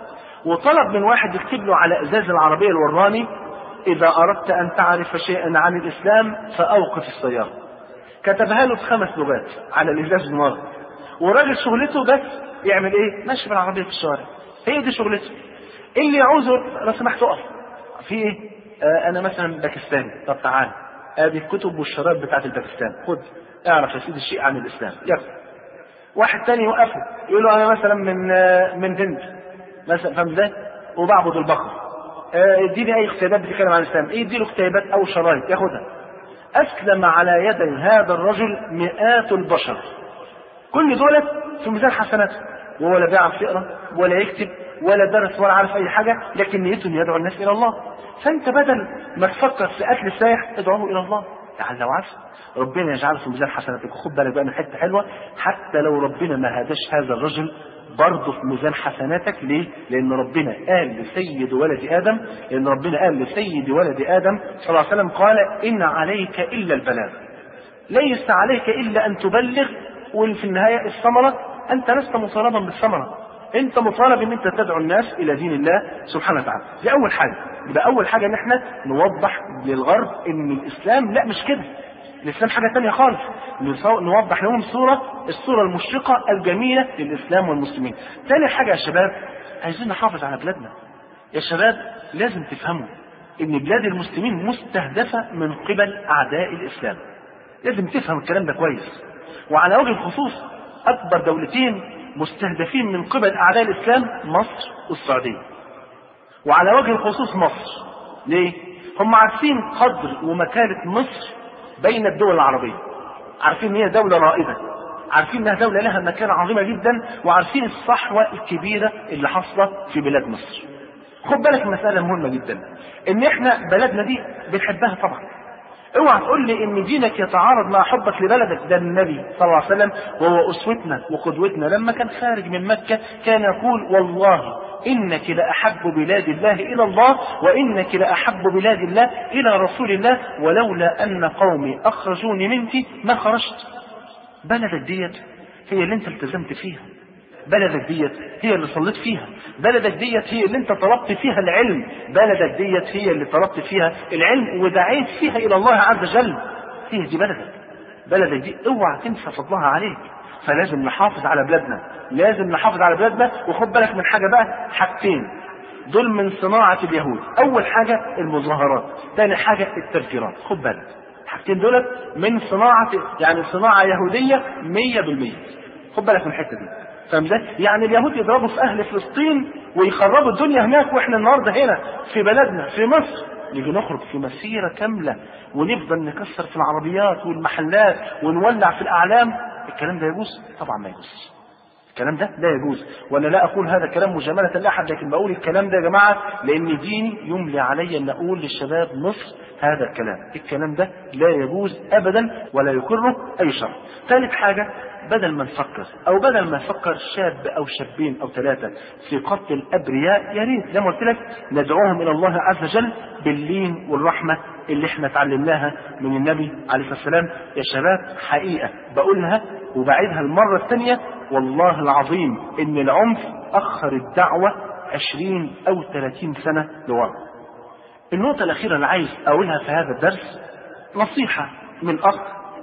وطلب من واحد يكتب له على ازاز العربية الوراني: اذا اردت ان تعرف شيئا عن الاسلام فاوقف السيارة. كتبها له بخمس لغات على الازاز النار. وراجل شغلته بس يعمل ايه؟ ماشي بالعربية في الشارع، هي دي شغلته. اللي يعوزه لو سمحت اقف في ايه؟ آه انا مثلا باكستاني، طب تعال ادي الكتب والشرائط بتاعت الباكستان، خد اعرف يا سيدي الشيء عن الاسلام. يلا واحد تاني يوقفه يقول له انا مثلا من آه من هند مثلا، فاهم ازاي؟ وبعبد البقر، آه اديني اي كتابات بتتكلم عن الاسلام، ايه يديله كتابات او شرايط ياخدها. اسلم على يدي هذا الرجل مئات البشر، كل دولة في ميزان حسناته، وهو لا بيعرف يقرا ولا يكتب ولا درس ولا عارف اي حاجة، لكن نيته يدعو الناس الى الله. فانت بدل ما تفكر في قتل السائح ادعوه الى الله، يعني لو عارف ربنا يجعله في ميزان حسناتك. وخد بالك بقى من حته حلوه، حتى لو ربنا ما هداش هذا الرجل برضه في ميزان حسناتك. ليه؟ لان ربنا قال لسيد ولد ادم، لان ربنا قال لسيد ولد ادم صلى الله عليه وسلم قال: ان عليك الا البلاغ، ليس عليك الا ان تبلغ، وفي النهايه الثمره انت لست مطالبا بالثمره، انت مطالب ان انت تدعو الناس الى دين الله سبحانه وتعالى. دي اول حاجه. يبقى اول حاجه ان احنا نوضح للغرب ان الاسلام لا مش كده، الاسلام حاجه ثانيه خالص. نوضح لهم صوره الصوره المشرقه الجميله للاسلام والمسلمين. ثاني حاجه يا شباب، عايزين نحافظ على بلادنا. يا شباب لازم تفهموا ان بلاد المسلمين مستهدفه من قبل اعداء الاسلام، لازم تفهم الكلام ده كويس. وعلى وجه الخصوص اكبر دولتين مستهدفين من قبل اعداء الاسلام مصر والسعوديه. وعلى وجه الخصوص مصر، ليه؟ هم عارفين قدر ومكانة مصر بين الدول العربية، عارفين ان هي دولة رائدة، عارفين انها دولة لها مكانة عظيمة جدا، وعارفين الصحوة الكبيرة اللي حاصلة في بلاد مصر. خد بالك مسألة مهمة جدا، ان احنا بلدنا دي بنحبها طبعا. اوعى تقول لي ان دينك يتعارض مع حبك لبلدك. ده النبي صلى الله عليه وسلم وهو اسوتنا وقدوتنا لما كان خارج من مكة كان يقول: والله إنك لأحب بلاد الله إلى الله، وإنك لأحب بلاد الله إلى رسول الله، ولولا أن قومي أخرجوني منك ما خرجت. بلدك ديت هي اللي انت التزمت فيها، بلدك ديت هي اللي صليت فيها، بلدك ديت هي اللي انت طلبت فيها العلم، بلدك ديت هي اللي طلبت فيها العلم ودعيت فيها إلى الله عز وجل. هي دي بلدك. بلدك دي اوعى تنسى فضلها عليك. فلازم نحافظ على بلادنا، لازم نحافظ على بلادنا. وخد بالك من حاجة بقى، حاجتين دول من صناعة اليهود. أول حاجة المظاهرات، ثاني حاجة التفجيرات. خد بالك حاجتين دول من صناعة، يعني صناعة يهودية مية بالمية. خد بالك من الحتة دي، فاهم ازاي؟ يعني اليهود يضربوا في أهل فلسطين ويخربوا الدنيا هناك، وإحنا النهاردة هنا في بلدنا في مصر نيجي نخرج في مسيرة كاملة ونفضل نكسر في العربيات والمحلات ونولع في الأعلام. الكلام ده يجوز؟ طبعا ما يجوز. الكلام ده لا يجوز. وانا لا اقول هذا كلام مجاملة لاحد، لكن بقول الكلام ده يا جماعة لان ديني يملي علي ان اقول للشباب مصر هذا الكلام. الكلام ده لا يجوز ابدا ولا يكره اي شر. ثالث حاجة، بدل ما نفكر او بدل ما نفكر شاب او شابين او ثلاثة في قتل الابرياء، يا ريت زي ما قلت لك ندعوهم الى الله عز وجل باللين والرحمة اللي احنا اتعلمناها من النبي عليه الصلاة والسلام. يا شباب حقيقة بقولها وبعيدها المرة الثانية، والله العظيم ان العنف اخر الدعوة عشرين او ثلاثين سنة لورا. النقطة الاخيرة اللي عايز اقولها في هذا الدرس نصيحة من اخ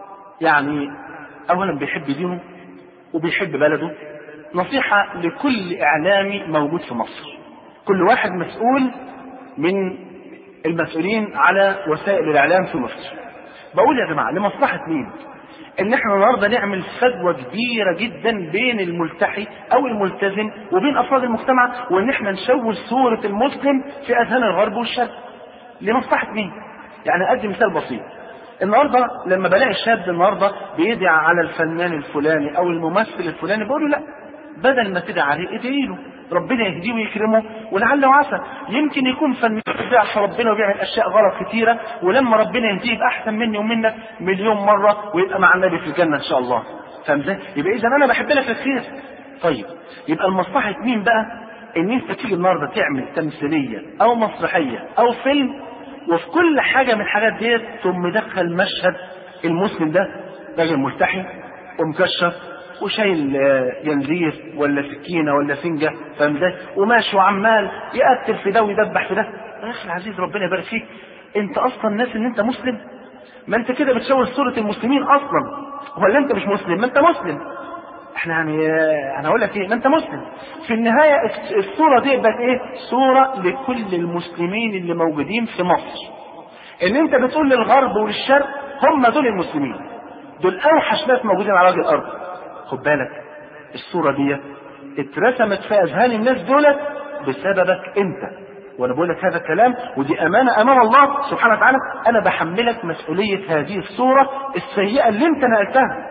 يعني اولا بيحب دينه وبيحب بلده، نصيحة لكل اعلامي موجود في مصر، كل واحد مسؤول من المسؤولين على وسائل الاعلام في مصر. بقول يا جماعة لمصلحة مين؟ ان احنا النهارده نعمل فجوه كبيره جدا بين الملتحي او الملتزم وبين افراد المجتمع، وان احنا نشوه صوره المسلم في اذهان الغرب والشرق. لمصلحه مين؟ يعني ادي مثال بسيط. النهارده لما بلاقي شاب النهارده بيدعي على الفنان الفلاني او الممثل الفلاني، بقول له لا، بدل ما تدعي عليه ادعي له ربنا يهديه ويكرمه، ولعل وعسى يمكن يكون فنان بيعصي ربنا وبيعمل اشياء غلط كتيره، ولما ربنا يهديه يبقى احسن مني ومنك مليون مره ويبقى مع النبي في الجنه ان شاء الله. فاهم ازاي؟ يبقى اذا انا بحب لك الخير. طيب يبقى لمصلحه مين بقى ان انت تيجي النهارده تعمل تمثيليه او مسرحيه او فيلم، وفي كل حاجه من الحاجات ديت ثم مدخل مشهد المسلم ده راجل ملتحي ومكشف وشايل جنزير ولا سكينه ولا سنجه، فاهم ازاي؟ وماشي وعمال يقتل في ده ويدبح في ده. يا اخي العزيز ربنا يبارك فيك، انت اصلا ناس ان انت مسلم؟ ما انت كده بتشوه صوره المسلمين اصلا. ولا انت مش مسلم؟ ما انت مسلم. احنا يعني انا هقول لك ايه، ما انت مسلم. في النهايه الصوره دي بقت ايه؟ صوره لكل المسلمين اللي موجودين في مصر. ان انت بتقول للغرب وللشرق هم دول المسلمين، دول اوحش ناس موجودين على وجه الارض. خد بالك الصورة دي اترسمت في اذهان الناس دولت بسببك انت، وانا بقول لك هذا الكلام ودي امانة امام الله سبحانه وتعالى. انا بحملك مسؤولية هذه الصورة السيئة اللي انت نقلتها.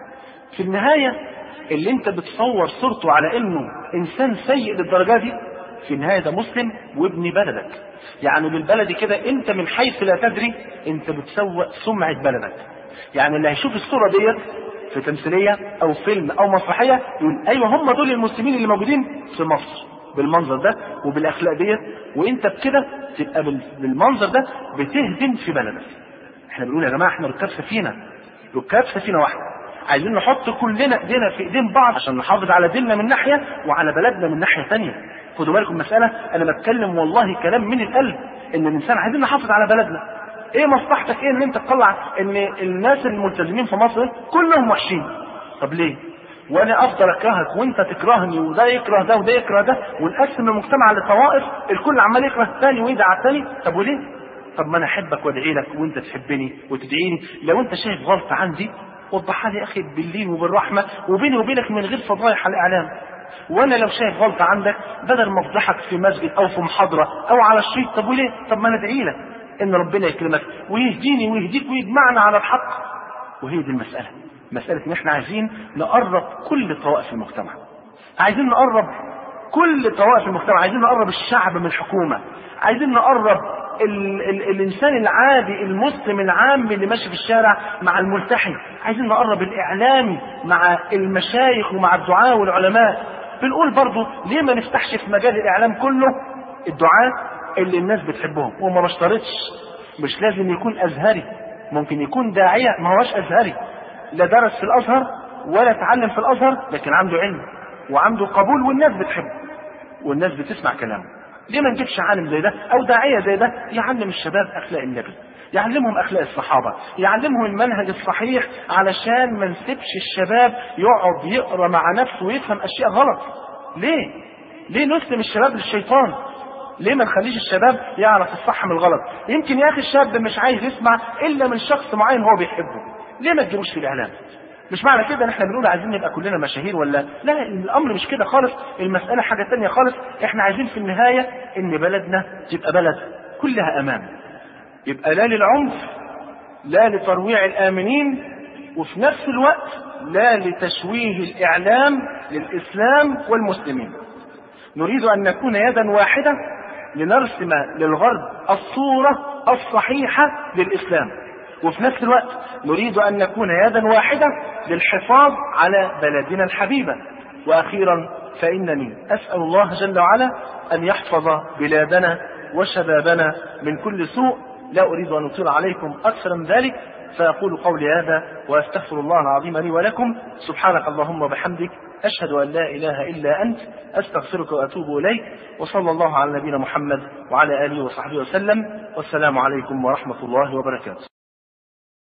في النهاية اللي انت بتصور صورته على انه انسان سيء للدرجة دي، في النهاية ده مسلم وابن بلدك. يعني بالبلدي كده انت من حيث لا تدري انت بتسوء سمعة بلدك. يعني اللي هيشوف الصورة ديت في تمثيلية او فيلم او مسرحية يقول ايوه هم دول المسلمين اللي موجودين في مصر بالمنظر ده وبالاخلاق ديت، وانت بكده تبقى بالمنظر ده بتهدم في بلدك. احنا بنقول يا جماعة احنا ركاب سفينة، ركاب سفينة واحدة، عايزين نحط كلنا ايدينا في ايدين بعض عشان نحافظ على ديننا من ناحية وعلى بلدنا من ناحية ثانية. خدوا بالكم مسألة انا بتكلم والله كلام من القلب، ان الانسان عايزين نحافظ على بلدنا. ايه مصلحتك ايه ان انت تطلع ان الناس الملتزمين في مصر كلهم وحشين؟ طب ليه؟ وانا افضل اكرهك وانت تكرهني وده يكره ده وده يكره ده ونقسم المجتمع لطوائف الكل عمال يكره الثاني ويدعي على الثاني؟ طب وليه؟ طب ما انا احبك وادعي لك وانت تحبني وتدعيني. لو انت شايف غلطه عندي وضحها لي يا اخي باللين وبالرحمه وبيني وبينك من غير فضايح على الاعلام. وانا لو شايف غلطه عندك بدل ما افضحك في مسجد او في محاضره او على الشريط، طب وليه؟ طب ما انا ادعي لك ان ربنا يكرمك ويهديني ويهديك ويجمعنا على الحق. وهي دي المسألة، مسألة ان احنا عايزين نقرب كل طوائف المجتمع، عايزين نقرب كل طوائف المجتمع، عايزين نقرب الشعب من الحكومة، عايزين نقرب ال ال الانسان العادي المسلم العام اللي ماشي في الشارع مع الملتحي، عايزين نقرب الاعلامي مع المشايخ ومع الدعاة والعلماء. بنقول برضو ليه ما نفتحش في مجال الاعلام كله الدعاة اللي الناس بتحبهم؟ وما بشترطش، مش لازم يكون ازهري، ممكن يكون داعية ما هوش ازهري، لا درس في الازهر ولا تعلم في الازهر، لكن عنده علم وعنده قبول والناس بتحبه والناس بتسمع كلامه. ليه ما نجيبش عالم زي ده او داعية زي ده يعلم الشباب اخلاق النبي، يعلمهم اخلاق الصحابة، يعلمهم المنهج الصحيح، علشان ما نسيبش الشباب يقعد يقرا مع نفسه ويفهم اشياء غلط. ليه ليه نسلم الشباب للشيطان؟ ليه ما نخليش الشباب يعرف الصح من الغلط؟ يمكن يا اخي الشاب مش عايز يسمع الا من شخص معين هو بيحبه. ليه ما تجيبوش في الاعلام؟ مش معنى كده ان احنا بنقول عايزين نبقى كلنا مشاهير ولا لا، لا الامر مش كده خالص، المسألة حاجة تانية خالص. احنا عايزين في النهاية ان بلدنا تبقى بلد كلها امان، يبقى لا للعنف لا لترويع الامنين، وفي نفس الوقت لا لتشويه الاعلام للاسلام والمسلمين. نريد ان نكون يدا واحدة لنرسم للغرب الصورة الصحيحة للإسلام، وفي نفس الوقت نريد أن نكون يدا واحدة للحفاظ على بلدنا الحبيبة. وأخيرا فإنني أسأل الله جل وعلا أن يحفظ بلادنا وشبابنا من كل سوء. لا أريد أن أطيل عليكم أكثر من ذلك، فأقول قولي هذا وأستغفر الله العظيم لي ولكم. سبحانك اللهم وبحمدك، أشهد أن لا إله إلا أنت، أستغفرك وأتوب إليك. وصلى الله على نبينا محمد وعلى آله وصحبه وسلم، والسلام عليكم ورحمة الله وبركاته.